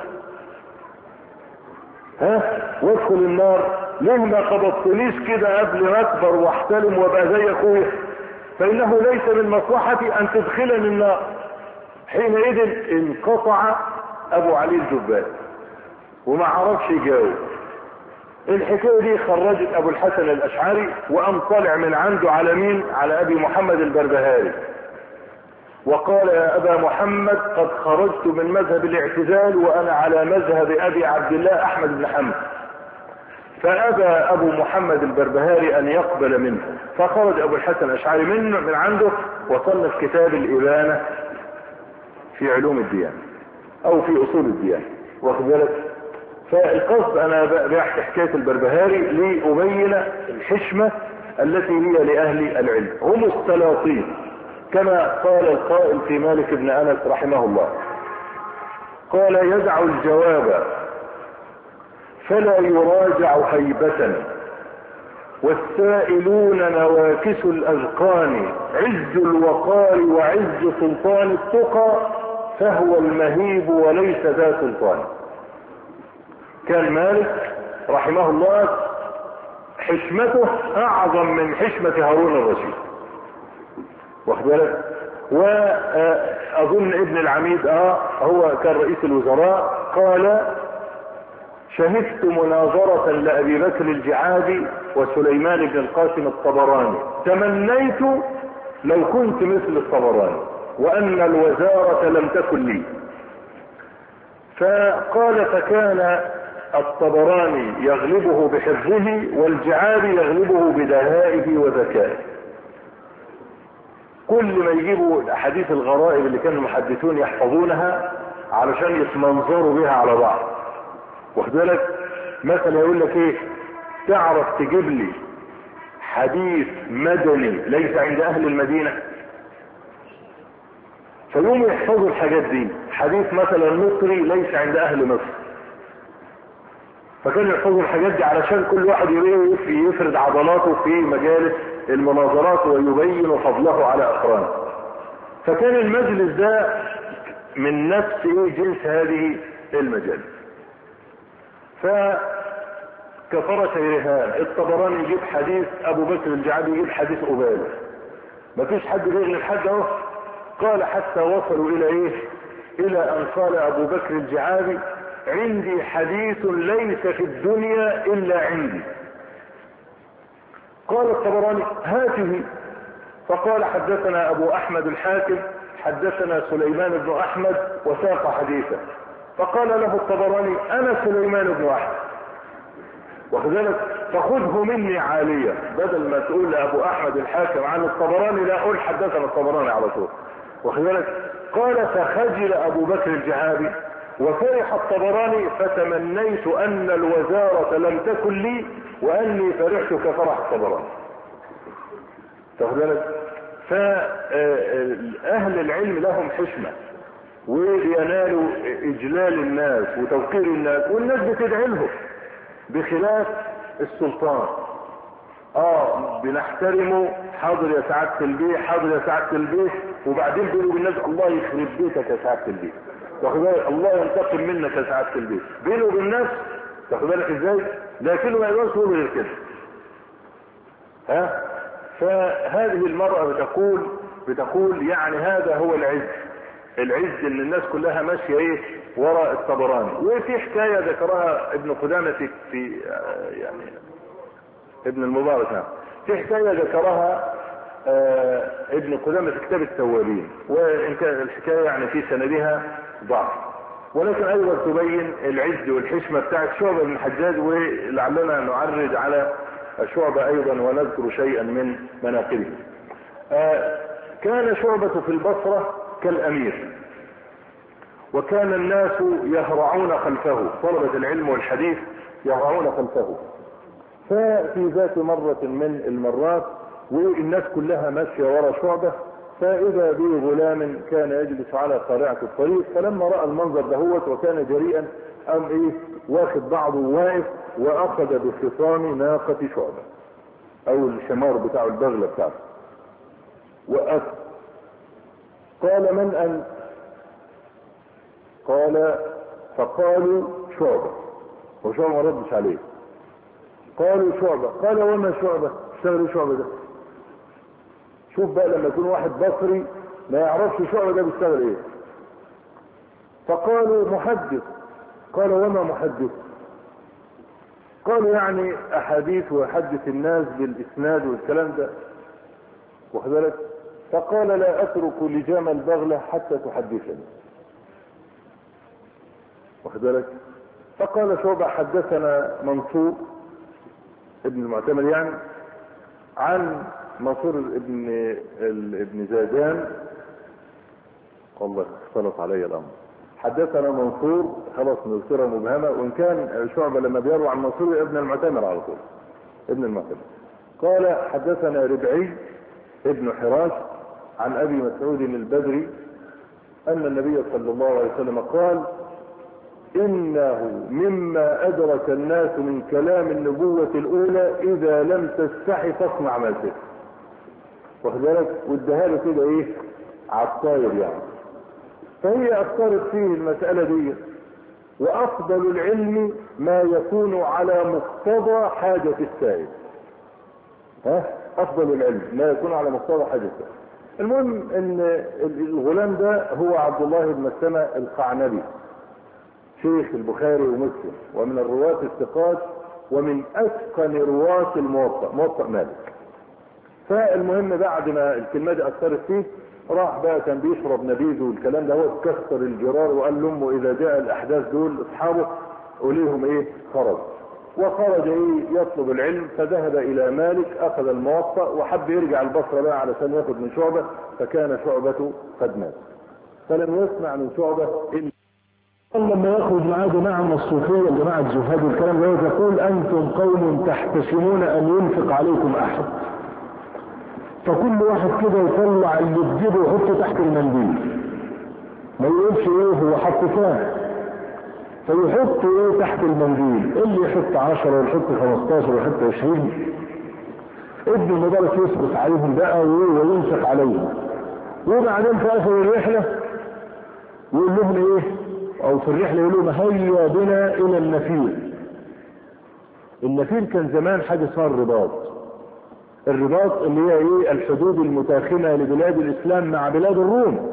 ها وادخل النار، ليه ما قبضتنيش كده قبل ما اكبر واحتلم وابقى زي اخويا؟ فانه ليس من مصلحتي ان تدخلني النار. حينئذ انقطع ابو علي الجبائي وما عرفش يجاوب. الحكايه دي خرجت ابو الحسن الاشعري وقام طالع من عنده على مين؟ على ابي محمد البربهاري، وقال يا ابا محمد قد خرجت من مذهب الاعتزال وانا على مذهب ابي عبد الله احمد بن حنبل. فابى ابو محمد البربهاري ان يقبل منه، فخرج ابو الحسن الاشعري منه من عنده وصنف كتاب الابانه في علوم الديانه او في اصول الديانه، واخد بالك. فالقصد انا بحكي حكايه البربهاري لابين الحشمه التي هي لاهل العلم، هم السلاطين كما قال القائل في مالك بن انس رحمه الله، قال يدع الجواب فلا يراجع هيبة، والسائلون نواكس الاذقان، عز الوقار وعز سلطان التقى، فهو المهيب وليس ذا سلطان. كان مالك رحمه الله حشمته اعظم من حشمة هارون الرشيد، واخد بالك. واظن ابن العميد اه هو كان رئيس الوزراء قال شهدت مناظرة لأبي بكر الجعادي وسليمان بن القاسم الطبراني، تمنيت لو كنت مثل الطبراني وأن الوزارة لم تكن لي. فقال فكان الطبراني يغلبه بحفظه والجعادي يغلبه بدهائه وذكائه. كل ما يجيبوا الاحاديث الغرائب اللي كانوا المحدثون يحفظونها علشان يتمنظروا بها على بعض، واخد بالك. مثلا يقول لك ايه، تعرف تجيب لي حديث مدني ليس عند اهل المدينة؟ فيوم يحفظوا الحاجات دي. حديث مثلا مصري ليس عند اهل مصر، فكانوا يحفظوا الحاجات دي علشان كل واحد يفرد عضلاته في مجالس المناظرات ويبين فضله على اقرانه. فكان المجلس ده من نفس ايه جنس هذه المجالس. فكفرة رهان الطبراني يجيب حديث ابو بكر الجعابي يجيب حديث ابالة، مفيش حد بيغلب حد اهو. قال حتى وصلوا الى ايه؟ الى ان قال ابو بكر الجعابي عندي حديث ليس في الدنيا الا عندي. قال الطبراني هاته، فقال حدثنا ابو احمد الحاكم حدثنا سليمان بن احمد وساق حديثا. فقال له الطبراني انا سليمان بن احمد، وكذلك فخذه مني عالية، بدل ما تقول لابو احمد الحاكم عن الطبراني لا اقول حدثنا الطبراني على طول. وكذلك قال فخجل ابو بكر الجعابي وفرح الطبراني فتمنيت ان الوزارة لم تكن لي واني فرحت كفرح الطبراني. فكذلك فاهل العلم لهم حشمة وينالوا اجلال الناس وتوقير الناس، والناس بتدعي لهم، بخلاف السلطان. اه بنحترمه، حاضر يا سعادة البيه، حاضر يا سعادة البيه، وبعدين بيقولوا بالناس الله يخرب بيتك يا سعادة البيه، واخد بالك الله ينتقم منك يا سعادة البيه، بينه وبين الناس، واخد بالك ازاي؟ لكنه ما يقدرش يقول غير كده. ها؟ فهذه المرأة بتقول بتقول يعني هذا هو العز، العز ان الناس كلها ماشيه ايه وراء الطبراني. وفي حكايه ذكرها ابن قدامه في يعني ابن المبارك، يعني في حكايه ذكرها آه ابن قدامه في كتاب التوابين، وان كان الحكايه يعني في سندها ضعف، ولكن ايضا تبين العز والحشمه بتاعت شعبه بن الحجاج، ولعلنا نعرج على شعبه ايضا ونذكر شيئا من مناقبه. آه كان شعبه في البصره كالامير، وكان الناس يهرعون خلفه، طلبة العلم والحديث يهرعون خلفه. ففي ذات مرة من المرات والناس كلها ماشية ورا شعبة، فإذا به غلام كان يجلس على قارعة الطريق، فلما رأى المنظر دهوت وكان جريئا قام ايه واخد بعضه واقف واخذ بخصام ناقة شعبة او الحمار بتاع البغلة بتاعته وقف. قال من انت؟ قال فقالوا شعبة، وشعبة ما ردش عليه. قالوا شعبة، قال وما شعبة؟ اشتغلوا شعبة ده. شوف بقى لما يكون واحد بصري ما يعرفش شعبة ده بيشتغل ايه. فقالوا محدث. قال وما محدث؟ قالوا يعني احاديث ويحدث الناس بالاسناد والكلام ده، واخد بالك؟ فقال لا اترك لجام البغلة حتى تحدثني، واخد بالك؟ فقال شعبة حدثنا منصور ابن المعتمر يعني عن منصور ابن ابن زادان، والله اختلط علي الامر. حدثنا منصور، خلاص نذكرها مبهمه، وان كان شعبة لما بيروي عن منصور ابن المعتمر على طول ابن المعتمر. قال حدثنا ربعي ابن حراش عن ابي مسعود البدري ان النبي صلى الله عليه وسلم قال انه مما ادرك الناس من كلام النبوة الاولى اذا لم تستحي فاصنع ما شئت، واخد بالك؟ واداها له كده ايه على الطاير يعني. فهي اثرت فيه المسألة دي. وافضل العلم ما يكون على مقتضى حاجة السائل. ها افضل العلم ما يكون على مقتضى حاجة السائل. المهم ان الغلام ده هو عبد الله بن مسلمة القعنبي شيخ البخاري ومسلم، ومن الرواة الثقات ومن اتقن رواة الموطأ، موطأ مالك. فالمهم بعد ما الكلمة دي اثرت فيه راح بقى كان بيشرب نبيذ والكلام ده، هو كسر الجرار وقال لامه اذا جاء الاحداث دول اصحابه قوليهم ايه خرج. وخرج ايه يطلب العلم، فذهب الى مالك اخذ الموطأ وحب يرجع البصرة بقى علشان ياخد من شعبة، فكان شعبة قد مات فلم يسمع من شعبة الا لما يخرج معاه جماعة من الصوفية جماعة الزهاد والكلام ده يقول انتم قوم تحتسبون ان ينفق عليكم احد، فكل واحد كده يطلع اللي في جيبه ويحطه تحت المنديل ما يقولش ايه هو حط كام، فيحط ايه تحت المنديل، اللي يحط عشرة ويحط خمستاشر ويحط عشرين. ابن المبارك يصرف عليهم بقى وينفق عليهم، وبعدين في اخر الرحلة يقول لهم ايه، او في الرحلة يقول لهم هيا بنا الى النفير. النفير كان زمان حاجة اسمها الرباط. الرباط اللي هي ايه الحدود المتاخمة لبلاد الاسلام مع بلاد الروم،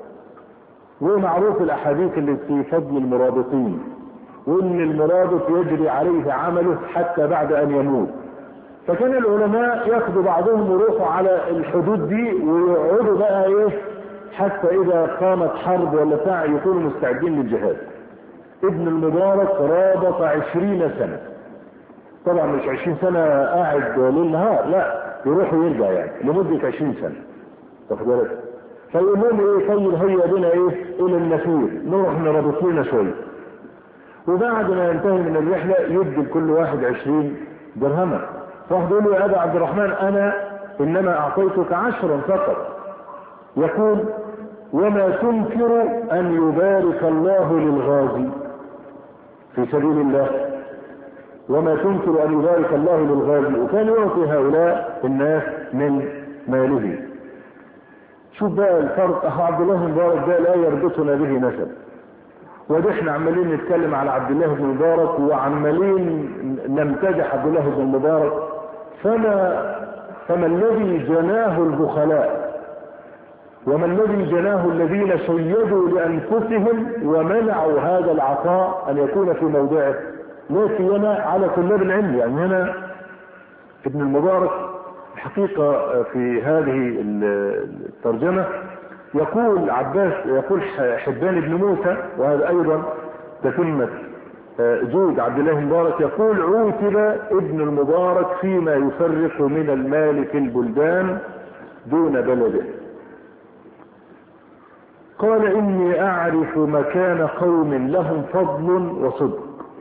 ومعروف الاحاديث اللي في فضل المرابطين، وان المرابط يجري عليه عمله حتى بعد ان يموت. فكان العلماء ياخذوا بعضهم ويروحوا على الحدود دي ويقعدوا بقى ايه حتى اذا قامت حرب ولا بتاع يكونوا مستعدين للجهاد. ابن المبارك رابط عشرين سنة، طبعا مش عشرين سنة قاعد ليل نهار، لا يروح ويرجع يعني لمدة عشرين سنة، تاخد بالك. فيقول لهم ايه طيب هيا بنا ايه الى النفير، نروح نربط لنا شوية، وبعد ما ينتهي من الرحلة يدي لكل واحد عشرين درهما. فواحد يقول له يا ابا عبد الرحمن انا انما اعطيتك عشرا فقط. يقول وما تنكر ان يبارك الله للغازي في سبيل الله، وما تنكر ان يبارك الله للغازي، وكان يعطي هؤلاء الناس من ماله. شوف بقى الفرق. اخو عبد الله بن مبارك ده لا يربطنا به نسب، وده احنا عمالين نتكلم على عبد الله بن مبارك وعمالين نمتدح عبد الله بن مبارك. فما فما الذي جناه البخلاء، وما الذي جناه الذين شيدوا لانفسهم ومنعوا هذا العطاء ان يكون في موضعه، لا سيما على طلاب العلم. يعني هنا ابن المبارك الحقيقة في هذه الترجمة يقول عباس، يقول حبان بن موسى، وهذا ايضا تتمة جود عبد الله المبارك، يقول عوتب ابن المبارك فيما يفرق من المال في البلدان دون بلده. قال اني اعرف مكان قوم لهم فضل وصدق،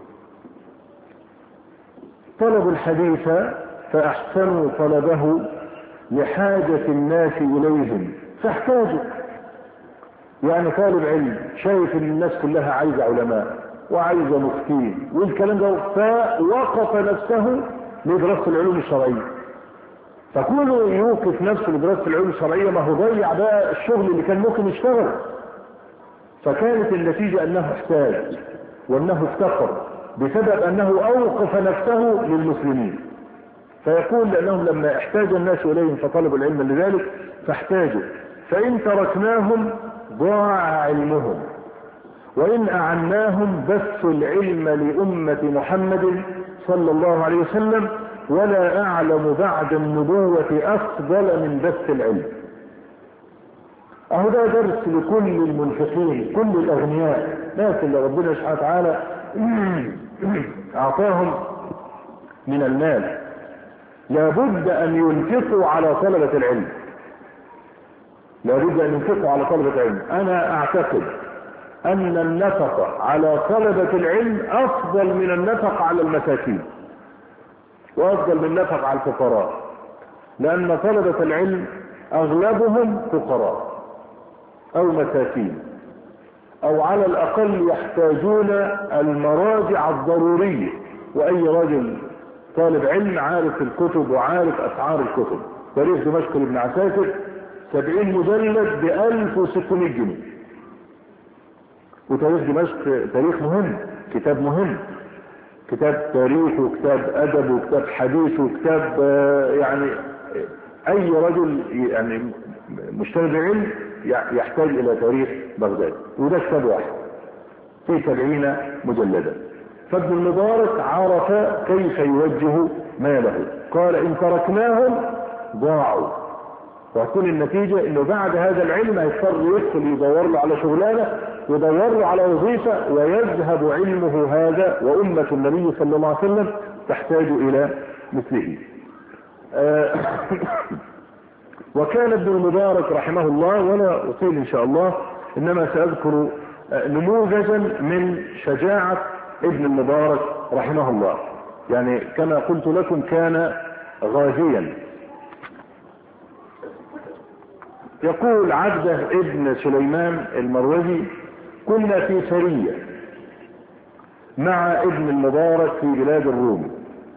طلبوا الحديث فاحسنوا طلبه لحاجة الناس اليهم فاحتاجوا. يعني طالب علم شايف ان الناس كلها عايزة علماء وعايزة مفتين والكلام ده، فوقف نفسه لدراسة العلوم الشرعية. فكونه يوقف نفسه لدراسة العلوم الشرعية ما هو ضيع بقى الشغل اللي كان ممكن يشتغل. فكانت النتيجة انه احتاج وانه افتقر بسبب انه اوقف نفسه للمسلمين. فيقول لانهم لما احتاج الناس اليهم فطلبوا العلم لذلك فاحتاجوا، فان تركناهم ضاع علمهم، وان اعناهم بثوا العلم لامة محمد صلى الله عليه وسلم، ولا اعلم بعد النبوة افضل من بث العلم. اهو ده درس لكل المنفقين، كل الاغنياء، ناس اللي ربنا سبحانه وتعالى اعطاهم من المال، لابد ان ينفقوا على طلبة العلم، لابد ان ينفقوا على طلبة العلم. انا اعتقد ان النفقة على طلبة العلم افضل من النفقة على المساكين، وافضل من النفقة على الفقراء، لان طلبة العلم اغلبهم فقراء او مساكين، او على الاقل يحتاجون المراجع الضرورية. واي رجل طالب علم عارف الكتب وعارف اسعار الكتب. تاريخ دمشق لابن عساكر سبعين مجلد بألف وستمائة جنيه، وتاريخ دمشق تاريخ مهم، كتاب مهم، كتاب تاريخ وكتاب ادب وكتاب حديث وكتاب يعني اي رجل يعني مشتغل بعلم يحتاج الى تاريخ بغداد، وده كتاب واحد في سبعين مجلدا. فابن المبارك عرف كيف يوجه ماله. قال ان تركناهم ضاعوا، وهتكون النتيجة انه بعد هذا العلم هيضطر يدخل يدور له على شغلانة، يدور له على وظيفة، ويذهب علمه هذا وامة النبي صلى الله عليه وسلم تحتاج الى مثله. وكان ابن المبارك رحمه الله، ولا اطيل ان شاء الله، انما ساذكر نموذجا من شجاعة ابن المبارك رحمه الله. يعني كما قلت لكم كان غازيا. يقول عبده ابن سليمان المروزي: كنا في سرية مع ابن المبارك في بلاد الروم،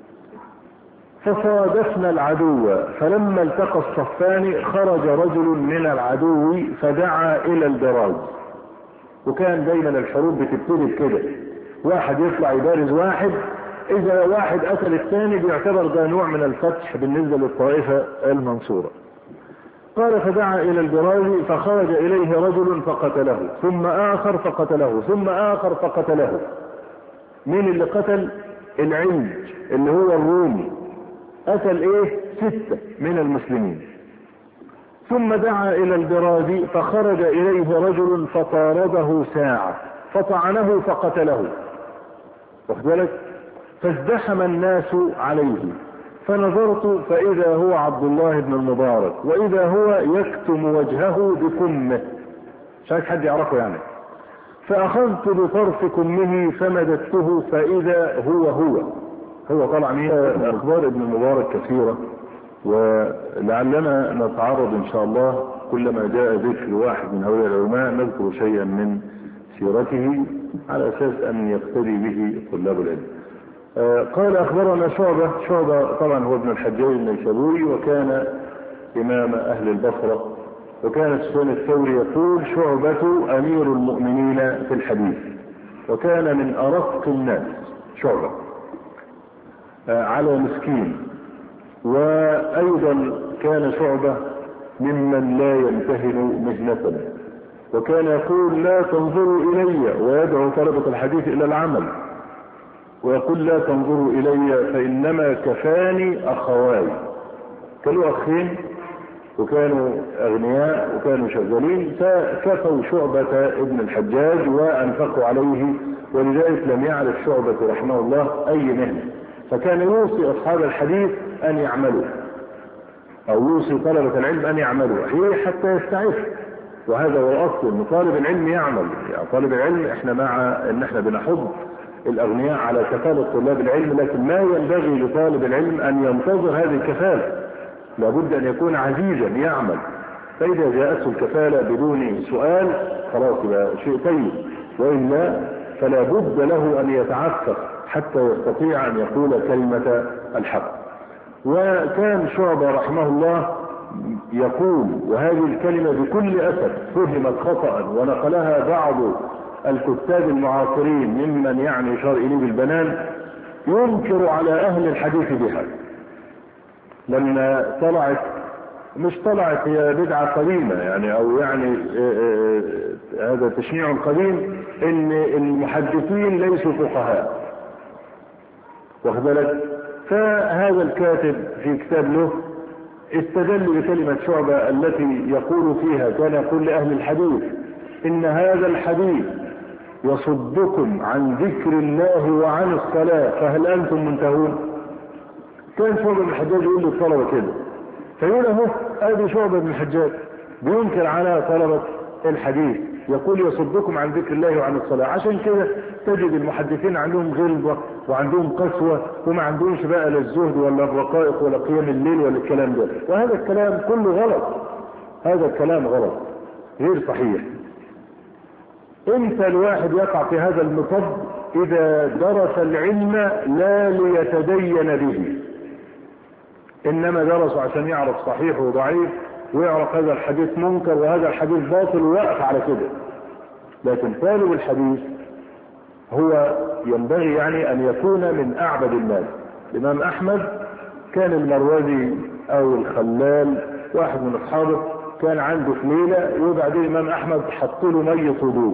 فصادفنا العدو، فلما التقى الصفان خرج رجل من العدو فدعا الى البراز. وكان دايما الحروب بتبتدي بكده، واحد يطلع يبارز واحد، اذا واحد قتل الثاني بيعتبر ده نوع من الفتح بالنسبة للطائفة المنصورة. قال: فدعا الى البراز فخرج اليه رجل فقتله، ثم اخر فقتله، ثم اخر فقتله. مين اللي قتل؟ العنج اللي هو الرومي، قتل ايه؟ ستة من المسلمين. ثم دعا الى البراز فخرج اليه رجل فطارده ساعة فطعنه فقتله. واخد بالك؟ فازدحم الناس عليه، فنظرت فاذا هو عبد الله بن المبارك، واذا هو يكتم وجهه بكمه، مش عايز حد يعرفه يعني. فاخذت بطرف كمه فمددته فاذا هو هو هو طلع مين؟ اخبار ابن المبارك كثيرة، ولعلنا نتعرض ان شاء الله كلما جاء ذكر واحد من هؤلاء العلماء نذكر شيئا من سيرته على اساس ان يقتدي به طلاب العلم. آه قال: اخبرنا شعبة. شعبة طبعا هو ابن الحجاج النيسابوري، وكان امام اهل البصرة، وكان سفيان الثوري يقول: شعبة امير المؤمنين في الحديث، وكان من ارق الناس شعبة آه على مسكين. وايضا كان شعبة ممن لا يمتهن مهنة، وكان يقول: لا تنظروا الي، ويدعو طلبة الحديث الى العمل، ويقول: لا تنظروا الي فانما كفاني اخواي. كانوا اخين وكانوا اغنياء وكانوا شغالين، فكفوا شعبة ابن الحجاج وانفقوا عليه، ولذلك لم يعرف شعبة رحمه الله اي مهنة، فكان يوصي اصحاب الحديث ان يعملوا، او يوصي طلبة العلم ان يعملوا هي حتى يستعف. وهذا هو الاصل، ان طالب العلم يعمل. يعني طالب العلم احنا مع ان احنا بنحض الاغنياء على كفالة طلاب العلم، لكن ما ينبغي لطالب العلم ان ينتظر هذه الكفالة، لابد ان يكون عزيزا يعمل. فاذا جاءته الكفالة بدون سؤال خلاص يبقى شيء طيب، والا فلا بد له ان يتعفف حتى يستطيع ان يقول كلمة الحق. وكان شعبة رحمه الله يقول، وهذه الكلمة بكل أسف فهمت خطأ ونقلها بعض الكتاب المعاصرين ممن يعني يشار إليه بالبنان، ينكر على أهل الحديث بها. لما طلعت، مش طلعت، هي بدعة قديمة يعني، أو يعني هذا تشنيع قديم، إن المحدثين ليسوا فقهاء. واخد بالك؟ فهذا الكاتب في كتاب له استدل بكلمة شعبة التي يقول فيها، كان يقول لأهل الحديث: إن هذا الحديث يصدكم عن ذكر الله وعن الصلاة، فهل أنتم منتهون؟ كان شعبة بن الحجاج يقول للطلبة كده، فيقول اهو ادي شعبة بن الحجاج بينكر على طلبة الحديث، يقول: يصدكم عن ذكر الله وعن الصلاة. عشان كده تجد المحدثين عندهم غلظة وعندهم قسوة، وما عندهمش بقى لا الزهد ولا الرقائق ولا قيام الليل ولا الكلام ده. وهذا الكلام كله غلط، هذا الكلام غلط غير صحيح. امتى الواحد يقع في هذا المطب؟ اذا درس العلم لا ليتدين به، انما درسه عشان يعرف صحيح وضعيف، ويعرف هذا الحديث منكر وهذا الحديث باطل، ويقف على كده. لكن طالب الحديث هو ينبغي يعني ان يكون من اعبد الناس. الامام احمد كان المروزي او الخلال واحد من اصحابه كان عنده في ليله، وبعدين الامام احمد حط له ميه وضوء،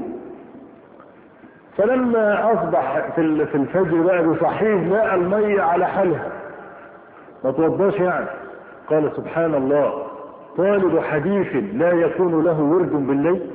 فلما اصبح في في الفجر بقى بصحيح لقى الميه على حالها ما توضاش يعني. قال: سبحان الله، طالب حديث لا يكون له ورد بالليل؟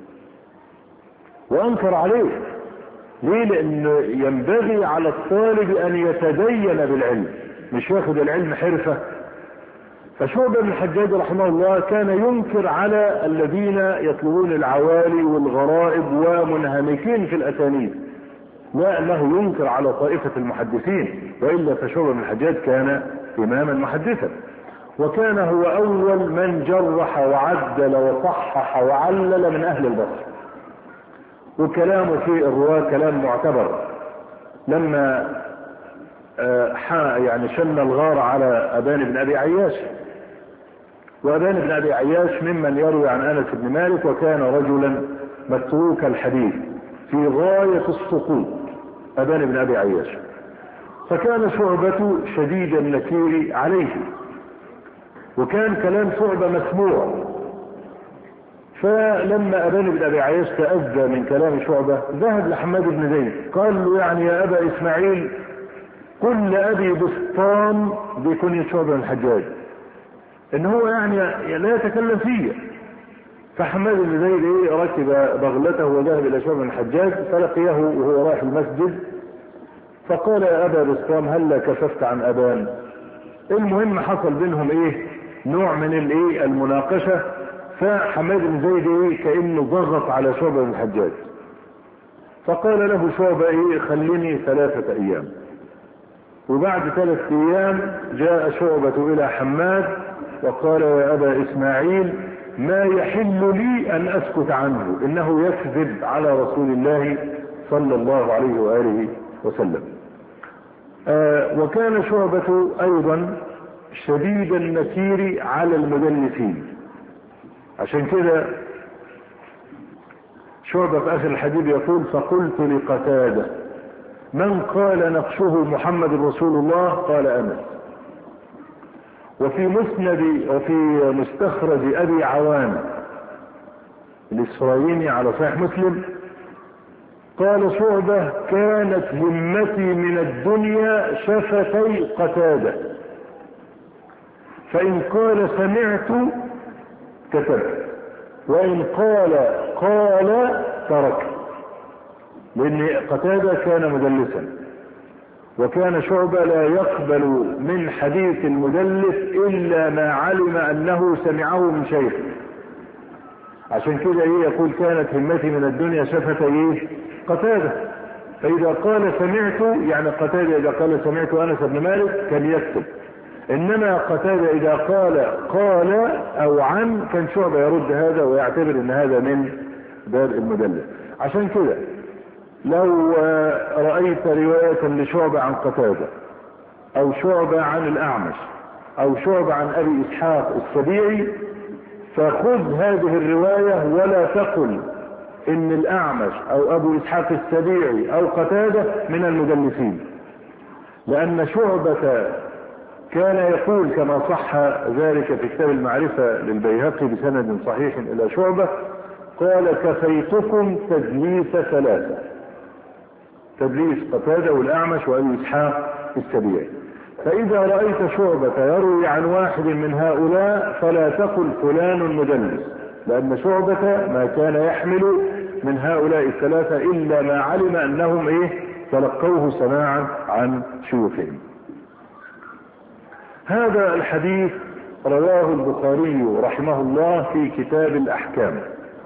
وانكر عليه. ليه؟ لان ينبغي على الطالب ان يتدين بالعلم، مش ياخد العلم حرفة. فشعبة بن الحجاج رحمه الله كان ينكر على الذين يطلبون العوالي والغرائب ومنهمكين في الاسانيد، لا انه ينكر على طائفة المحدثين، والا فشعبة بن الحجاج كان اماما محدثا. وكان هو أول من جرح وعدل وصحح وعلل من أهل البصره، وكلامه في الرواة كلام معتبر. لما يعني شن الغار على أبان بن أبي عياش، وأبان بن أبي عياش ممن يروي عن أنس بن مالك، وكان رجلا متروك الحديث في غاية السقوط أبان بن أبي عياش، فكان شعبة شديد النكير عليه، وكان كلام شعبة مسموع. فلما أبان بن أبي عياش تأذى من كلام شعبة ذهب لحماد بن زيد قال له يعني يا أبا إسماعيل قل لأبي بسطام بكنية شعبة بن الحجاج إن هو يعني لا يتكلم فيه. فحماد بن زيد إيه ركب بغلته وذهب إلى شعبة بن الحجاج فلقيه وهو رايح المسجد فقال يا أبا بسطام هلا كشفت عن أبان. المهم حصل بينهم إيه نوع من الإيه المناقشة، فحماد بن زيد إيه كأنه ضغط على شعبة بن الحجاج، فقال له شعبة إيه خليني ثلاثة أيام. وبعد ثلاثة أيام جاء شعبة إلى حماد وقال يا أبا إسماعيل ما يحل لي أن أسكت عنه إنه يكذب على رسول الله صلى الله عليه وآله وسلم. آه وكان شعبة أيضا شديد النكير على المدلسين، عشان كده شعبة في آخر الحديث يقول فقلت لقتادة من قال نقشه محمد رسول الله قال أنس. وفي مسند وفي مستخرج أبي عوان الإسرائيلي على صحيح مسلم قال شعبة كانت همتي من الدنيا شفتي قتادة، فإن قال سمعت كتبت وإن قال قال تركت، لأن قتادة كان مدلسا وكان شعبة لا يقبل من حديث المدلس إلا ما علم أنه سمعه من شيخ. عشان كده إيه يقول كانت همتي من الدنيا شفتي إيه قتادة، فإذا قال سمعت يعني قتادة إذا قال سمعت أنس بن مالك كان يكتب، إنما قتادة إذا قال قال أو عن كان شعبة يرد هذا ويعتبر أن هذا من باب المدلس. عشان كده لو رأيت رواية لشعبة عن قتادة أو شعبة عن الأعمش أو شعبة عن أبي إسحاق السبيعي فخذ هذه الرواية ولا تقل إن الأعمش أو أبو إسحاق السبيعي أو قتادة من المدلسين، لأن شعبة كان يقول كما صح ذلك في كتاب المعرفة للبيهقي بسند صحيح إلى شعبة قال كفيتكم تدليس ثلاثة، تدليس قتادة والأعمش وأبي إسحاق السبيعي. فإذا رأيت شعبة يروي عن واحد من هؤلاء فلا تقل فلان مدلس، لأن شعبة ما كان يحمل من هؤلاء الثلاثة إلا ما علم أنهم إيه تلقوه سماعا عن شيوخهم. هذا الحديث رواه البخاري رحمه الله في كتاب الأحكام.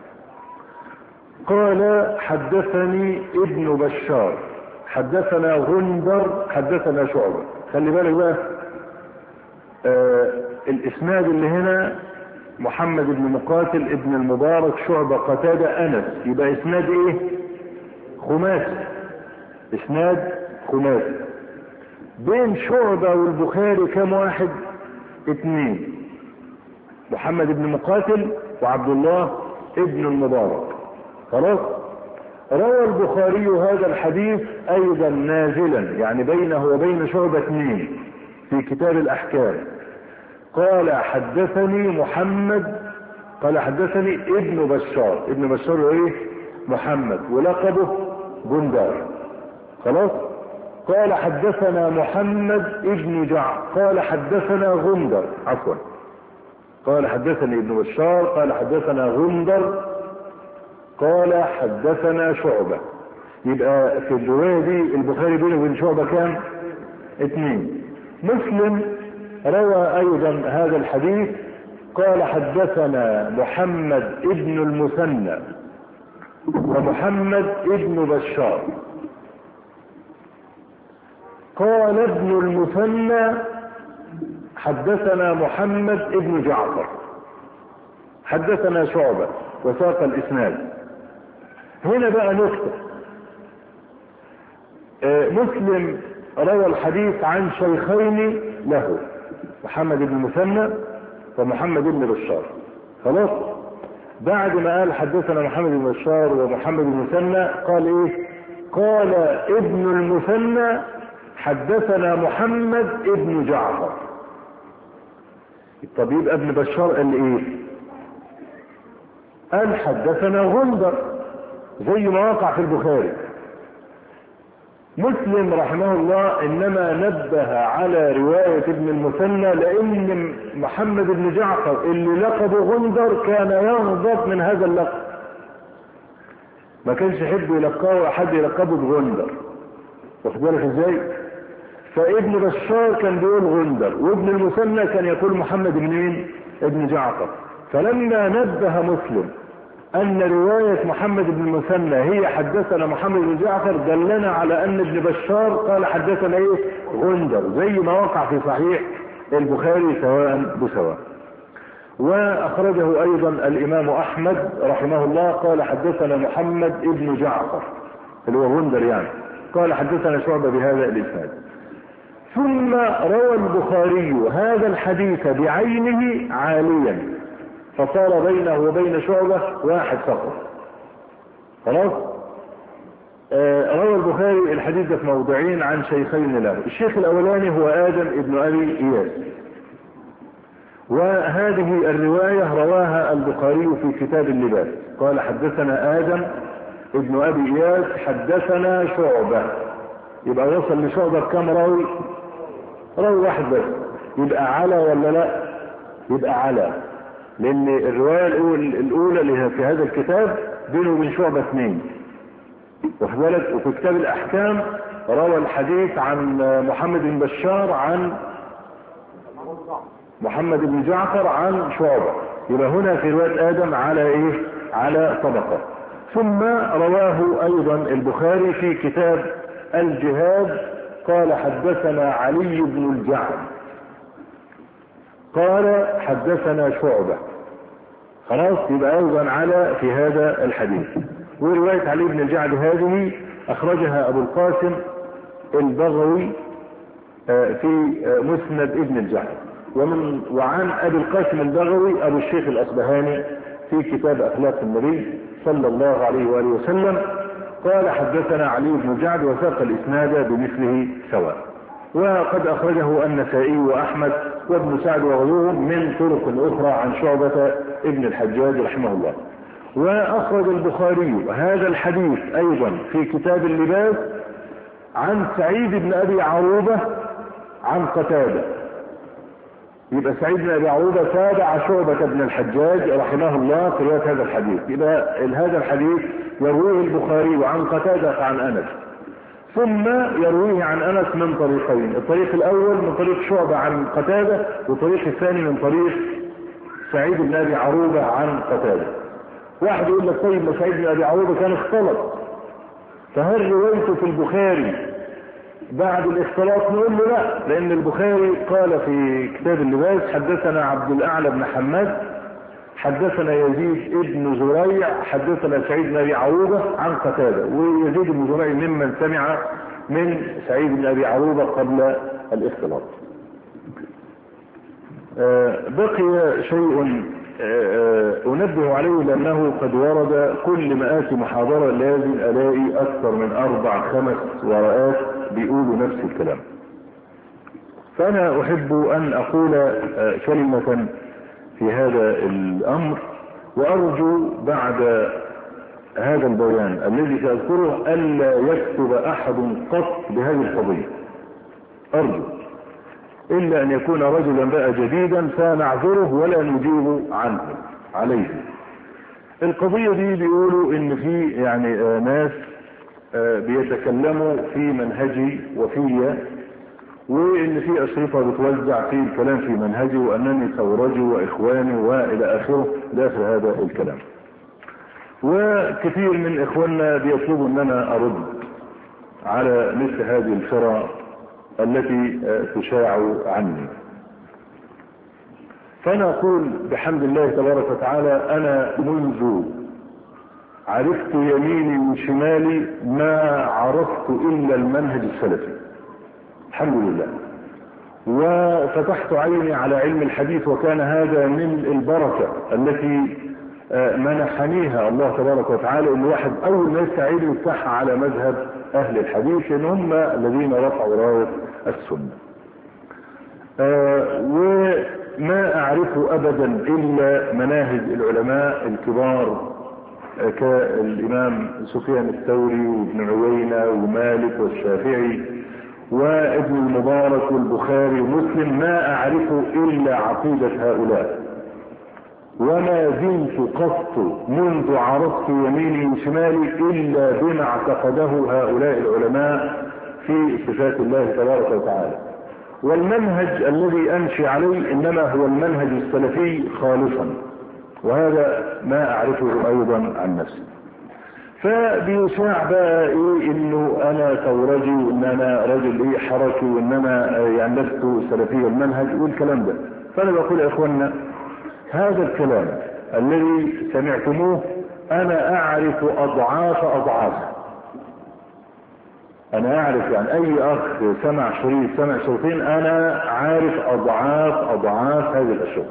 قال حدثني ابن بشار حدثنا غندر حدثنا شعبة. خلي بالك بقى آه الاسناد اللي هنا محمد بن مقاتل ابن المبارك شعبة قتادة أنس، يبقى اسناد ايه خماسي، اسناد خماسي. بين شعبة والبخاري كم واحد؟ اثنين، محمد بن مقاتل وعبد الله ابن المبارك. خلاص. روى البخاري هذا الحديث ايضا نازلا يعني بينه وبين شعبة اثنين في كتاب الاحكام. قال حدثني محمد قال حدثني ابن بشار، ابن بشار ايه محمد ولقبه غندر. خلاص. قال حدثنا محمد ابن جعفر قال حدثنا غندر عفوا قال حدثني ابن بشار قال حدثنا غندر قال حدثنا شعبة. يبقى في الرواية دي البخاري بينه وبين شعبة كام؟ اثنين. مسلم روى ايضا هذا الحديث قال حدثنا محمد ابن المثنى ومحمد ابن بشار. قال ابن المثنى حدثنا محمد ابن جعفر حدثنا شعبة وساق الإسناد. هنا بقى نكتة، مسلم روى الحديث عن شيخين له، محمد بن المثنى ومحمد بن بشار. خلاص، بعد ما قال حدثنا محمد بن بشار ومحمد بن المثنى قال ايه؟ قال ابن المثنى حدثنا محمد ابن جعفر. الطبيب ابن بشار قال ايه؟ قال حدثنا غندر زي ما وقع في البخاري. مسلم رحمه الله انما نبه على رواية ابن المثنى لان محمد بن جعفر اللي لقبه غندر كان يغضب من هذا اللقب، ما كانش يحب يلقاه حد يلقبه بغندر، واخد بالك ازاي؟ فابن بشار كان بيقول غندر، وابن المثنى كان يقول محمد بن مين؟ ابن جعفر. فلما نبه مسلم ان رواية محمد بن المثنى هي حدثنا محمد بن جعفر دلنا على ان ابن بشار قال حدثنا ايه؟ غندر، زي ما وقع في صحيح البخاري سواء بسواء. واخرجه ايضا الامام احمد رحمه الله قال حدثنا محمد ابن جعفر اللي هو غندر يعني، قال حدثنا شعبة بهذا الاسناد. ثم روى البخاري هذا الحديث بعينه عاليا، فصار بينه وبين شعبة واحد فقط. خلاص، آه روى البخاري الحديث في موضعين عن شيخين له. الشيخ الاولاني هو ادم ابن ابي اياس، وهذه الرواية رواها البخاري في كتاب اللباس. قال حدثنا ادم ابن ابي اياس حدثنا شعبة، يبقى وصل لشعبة كم راوي؟ راوي واحد بس. يبقى على ولا لا؟ يبقى على، لان الرواية الاولى اللي في هذا الكتاب بينه وبين شعبة اثنين، واخد بالك؟ وفي كتاب الاحكام روى الحديث عن محمد بن بشار عن محمد بن جعفر عن شعبة، يبقى هنا في رواية ادم على ايه؟ على طبقة. ثم رواه ايضا البخاري في كتاب الجهاد قال حدثنا علي بن الجعد قال حدثنا شعبة. خلاص، يبقى ايضا على في هذا الحديث. ورواية علي بن الجعد هذه اخرجها ابو القاسم البغوي في مسند ابن الجعد، ومن وعن ابي القاسم البغوي ابو الشيخ الاصبهاني في كتاب اخلاق النبي صلى الله عليه واله وسلم قال حدثنا علي بن الجعد وساق الاسناد بمثله سواء. وقد اخرجه النسائي واحمد وابن سعد وغيرهم من طرق اخرى عن شعبة ابن الحجاج رحمه الله. واخرج البخاري هذا الحديث ايضا في كتاب اللباس عن سعيد بن ابي عروبة عن قتادة. يبقى سعيد بن ابي عروبة تابع شعبة بن الحجاج رحمه الله في رواية هذا الحديث. يبقى هذا الحديث يرويه البخاري عن قتادة عن انس، ثم يرويه عن انس من طريقين، الطريق الاول من طريق شعبة عن قتادة، والطريق الثاني من طريق سعيد بن ابي عروبة عن قتادة. واحد يقول لك طيب ما سعيد بن ابي عروبة كان اختلط، فهل روايته في البخاري بعد الاختلاط؟ نقول له لا، لان البخاري قال في كتاب اللباس حدثنا عبد الاعلى بن حماد حدثنا يزيد ابن زريع حدثنا سعيد بن ابي عروبة عن قتادة، ويزيد بن زريع ممن سمع من سعيد بن ابي عروبة قبل الاختلاط. بقي شيء انبه عليه لانه قد ورد كل ما اتي محاضرة لازم الاقي اكثر من اربع خمس ورقات بيقولوا نفس الكلام. فانا احب ان اقول كلمة في هذا الامر، وارجو بعد هذا البيان الذي ساذكره الا يكتب احد قط بهذه القضية، ارجو، الا ان يكون رجلا بقى جديدا فنعذره ولا نجيب عنه عليه. القضية دي بيقولوا ان في يعني ناس بيتكلموا في منهجي وفي وان في اشرطة بتوزع في الكلام في منهجي وانني ثورجي واخواني والى اخره لاخر هذا الكلام. وكثير من اخواننا بيطلبوا ان انا ارد على مثل هذه الفرع التي تشاع عني. فأنا أقول بحمد الله تبارك وتعالى أنا منذ عرفت يميني وشمالي ما عرفت إلا المنهج السلفي الحمد لله، وفتحت عيني على علم الحديث، وكان هذا من البركة التي منحنيها الله تبارك وتعالى، ان واحد اول ما يستعيد يفتحها على مذهب اهل الحديث ان هم الذين رفعوا راية السنة. وما اعرف ابدا الا مناهج العلماء الكبار كالامام سفيان الثوري وابن عيينة ومالك والشافعي وابن المبارك والبخاري ومسلم، ما اعرف الا عقيدة هؤلاء، وما زلت قط منذ عرفت يميني وشمالي الا بما اعتقده هؤلاء العلماء في صفات الله تبارك وتعالى. والمنهج الذي امشي عليه انما هو المنهج السلفي خالصا، وهذا ما اعرفه ايضا عن نفسي. فبيشاع بقى ايه انه انا ثورجي وان انا رجل ايه حركي وان انا يعني لست سلفي المنهج والكلام ده. فانا بقول يا اخوانا هذا الكلام الذي سمعتموه انا اعرف اضعاف اضعافه. انا اعرف يعني اي اخ سمع شريط سمع شريطين انا عارف اضعاف اضعاف هذه الاشياء،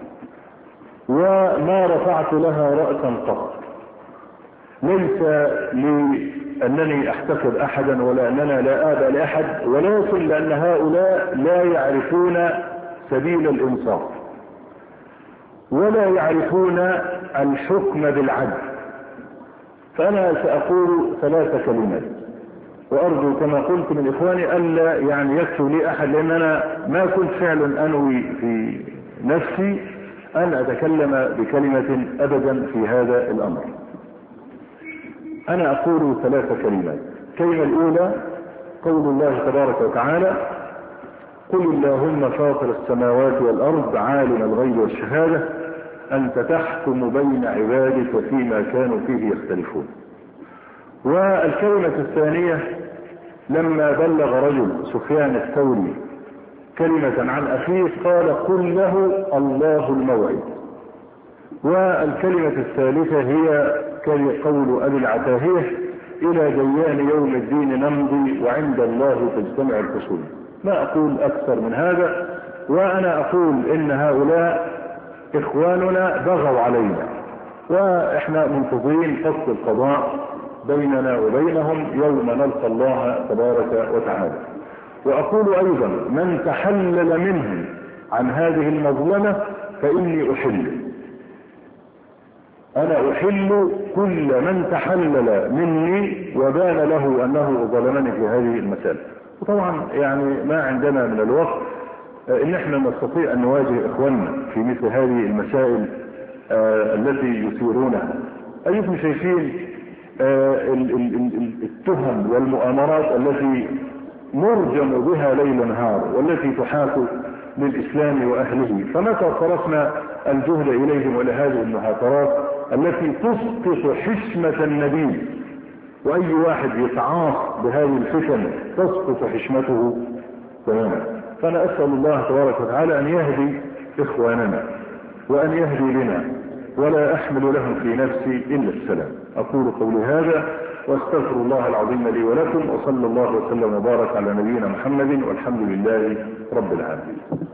وما رفعت لها رأسا قط. ليس لانني احتقد احدا ولا اننا لا ابا لاحد، ولكن لان هؤلاء لا يعرفون سبيل الانصاف ولا يعرفون الحكم بالعدل. فانا ساقول ثلاث كلمات، وارجو كما قلت من اخواني الا يعني يكتب لي احد، لان انا ما كنت فعلا انوي في نفسي ان اتكلم بكلمة ابدا في هذا الامر. انا اقول ثلاث كلمات. الكلمة الاولى قول الله تبارك وتعالى قل اللهم فاطر السماوات والارض عالم الغيب والشهادة انت تحكم بين عبادك فيما كانوا فيه يختلفون. والكلمة الثانية لما بلغ رجل سفيان الثوري كلمة عن اخيه قال قل له الله الموعد. والكلمة الثالثة هي قول ابي العتاهية الى ديان يوم الدين نمضي وعند الله تجتمع الفصول. ما اقول اكثر من هذا، وانا اقول ان هؤلاء اخواننا بغوا علينا، واحنا منتظرين فصل القضاء بيننا وبينهم يوم نلقى الله تبارك وتعالى. واقول ايضا من تحلل منهم عن هذه المظلمة فاني احل، انا احل كل من تحلل مني وبان له انه ظلمني في هذه المسألة. وطبعا يعني ما عندنا من الوقت ان احنا نستطيع ان نواجه اخواننا في مثل هذه المسائل آه التي يثيرونها. ايكم شايفين آه التهم والمؤامرات التي نرجم بها ليل نهار والتي تحاك للاسلام واهله، فمتى صرفنا الجهد اليهم الى هذه المهاترات التي تسقط حشمة النبي؟ واي واحد يتعاص بهذه الفتن تسقط حشمته تماما. فانا اسأل الله تبارك وتعالى ان يهدي اخواننا وان يهدي لنا، ولا احمل لهم في نفسي الا السلام. اقول قولي هذا واستغفر الله العظيم لي ولكم، وصلى الله وسلم وبارك على نبينا محمد، والحمد لله رب العالمين.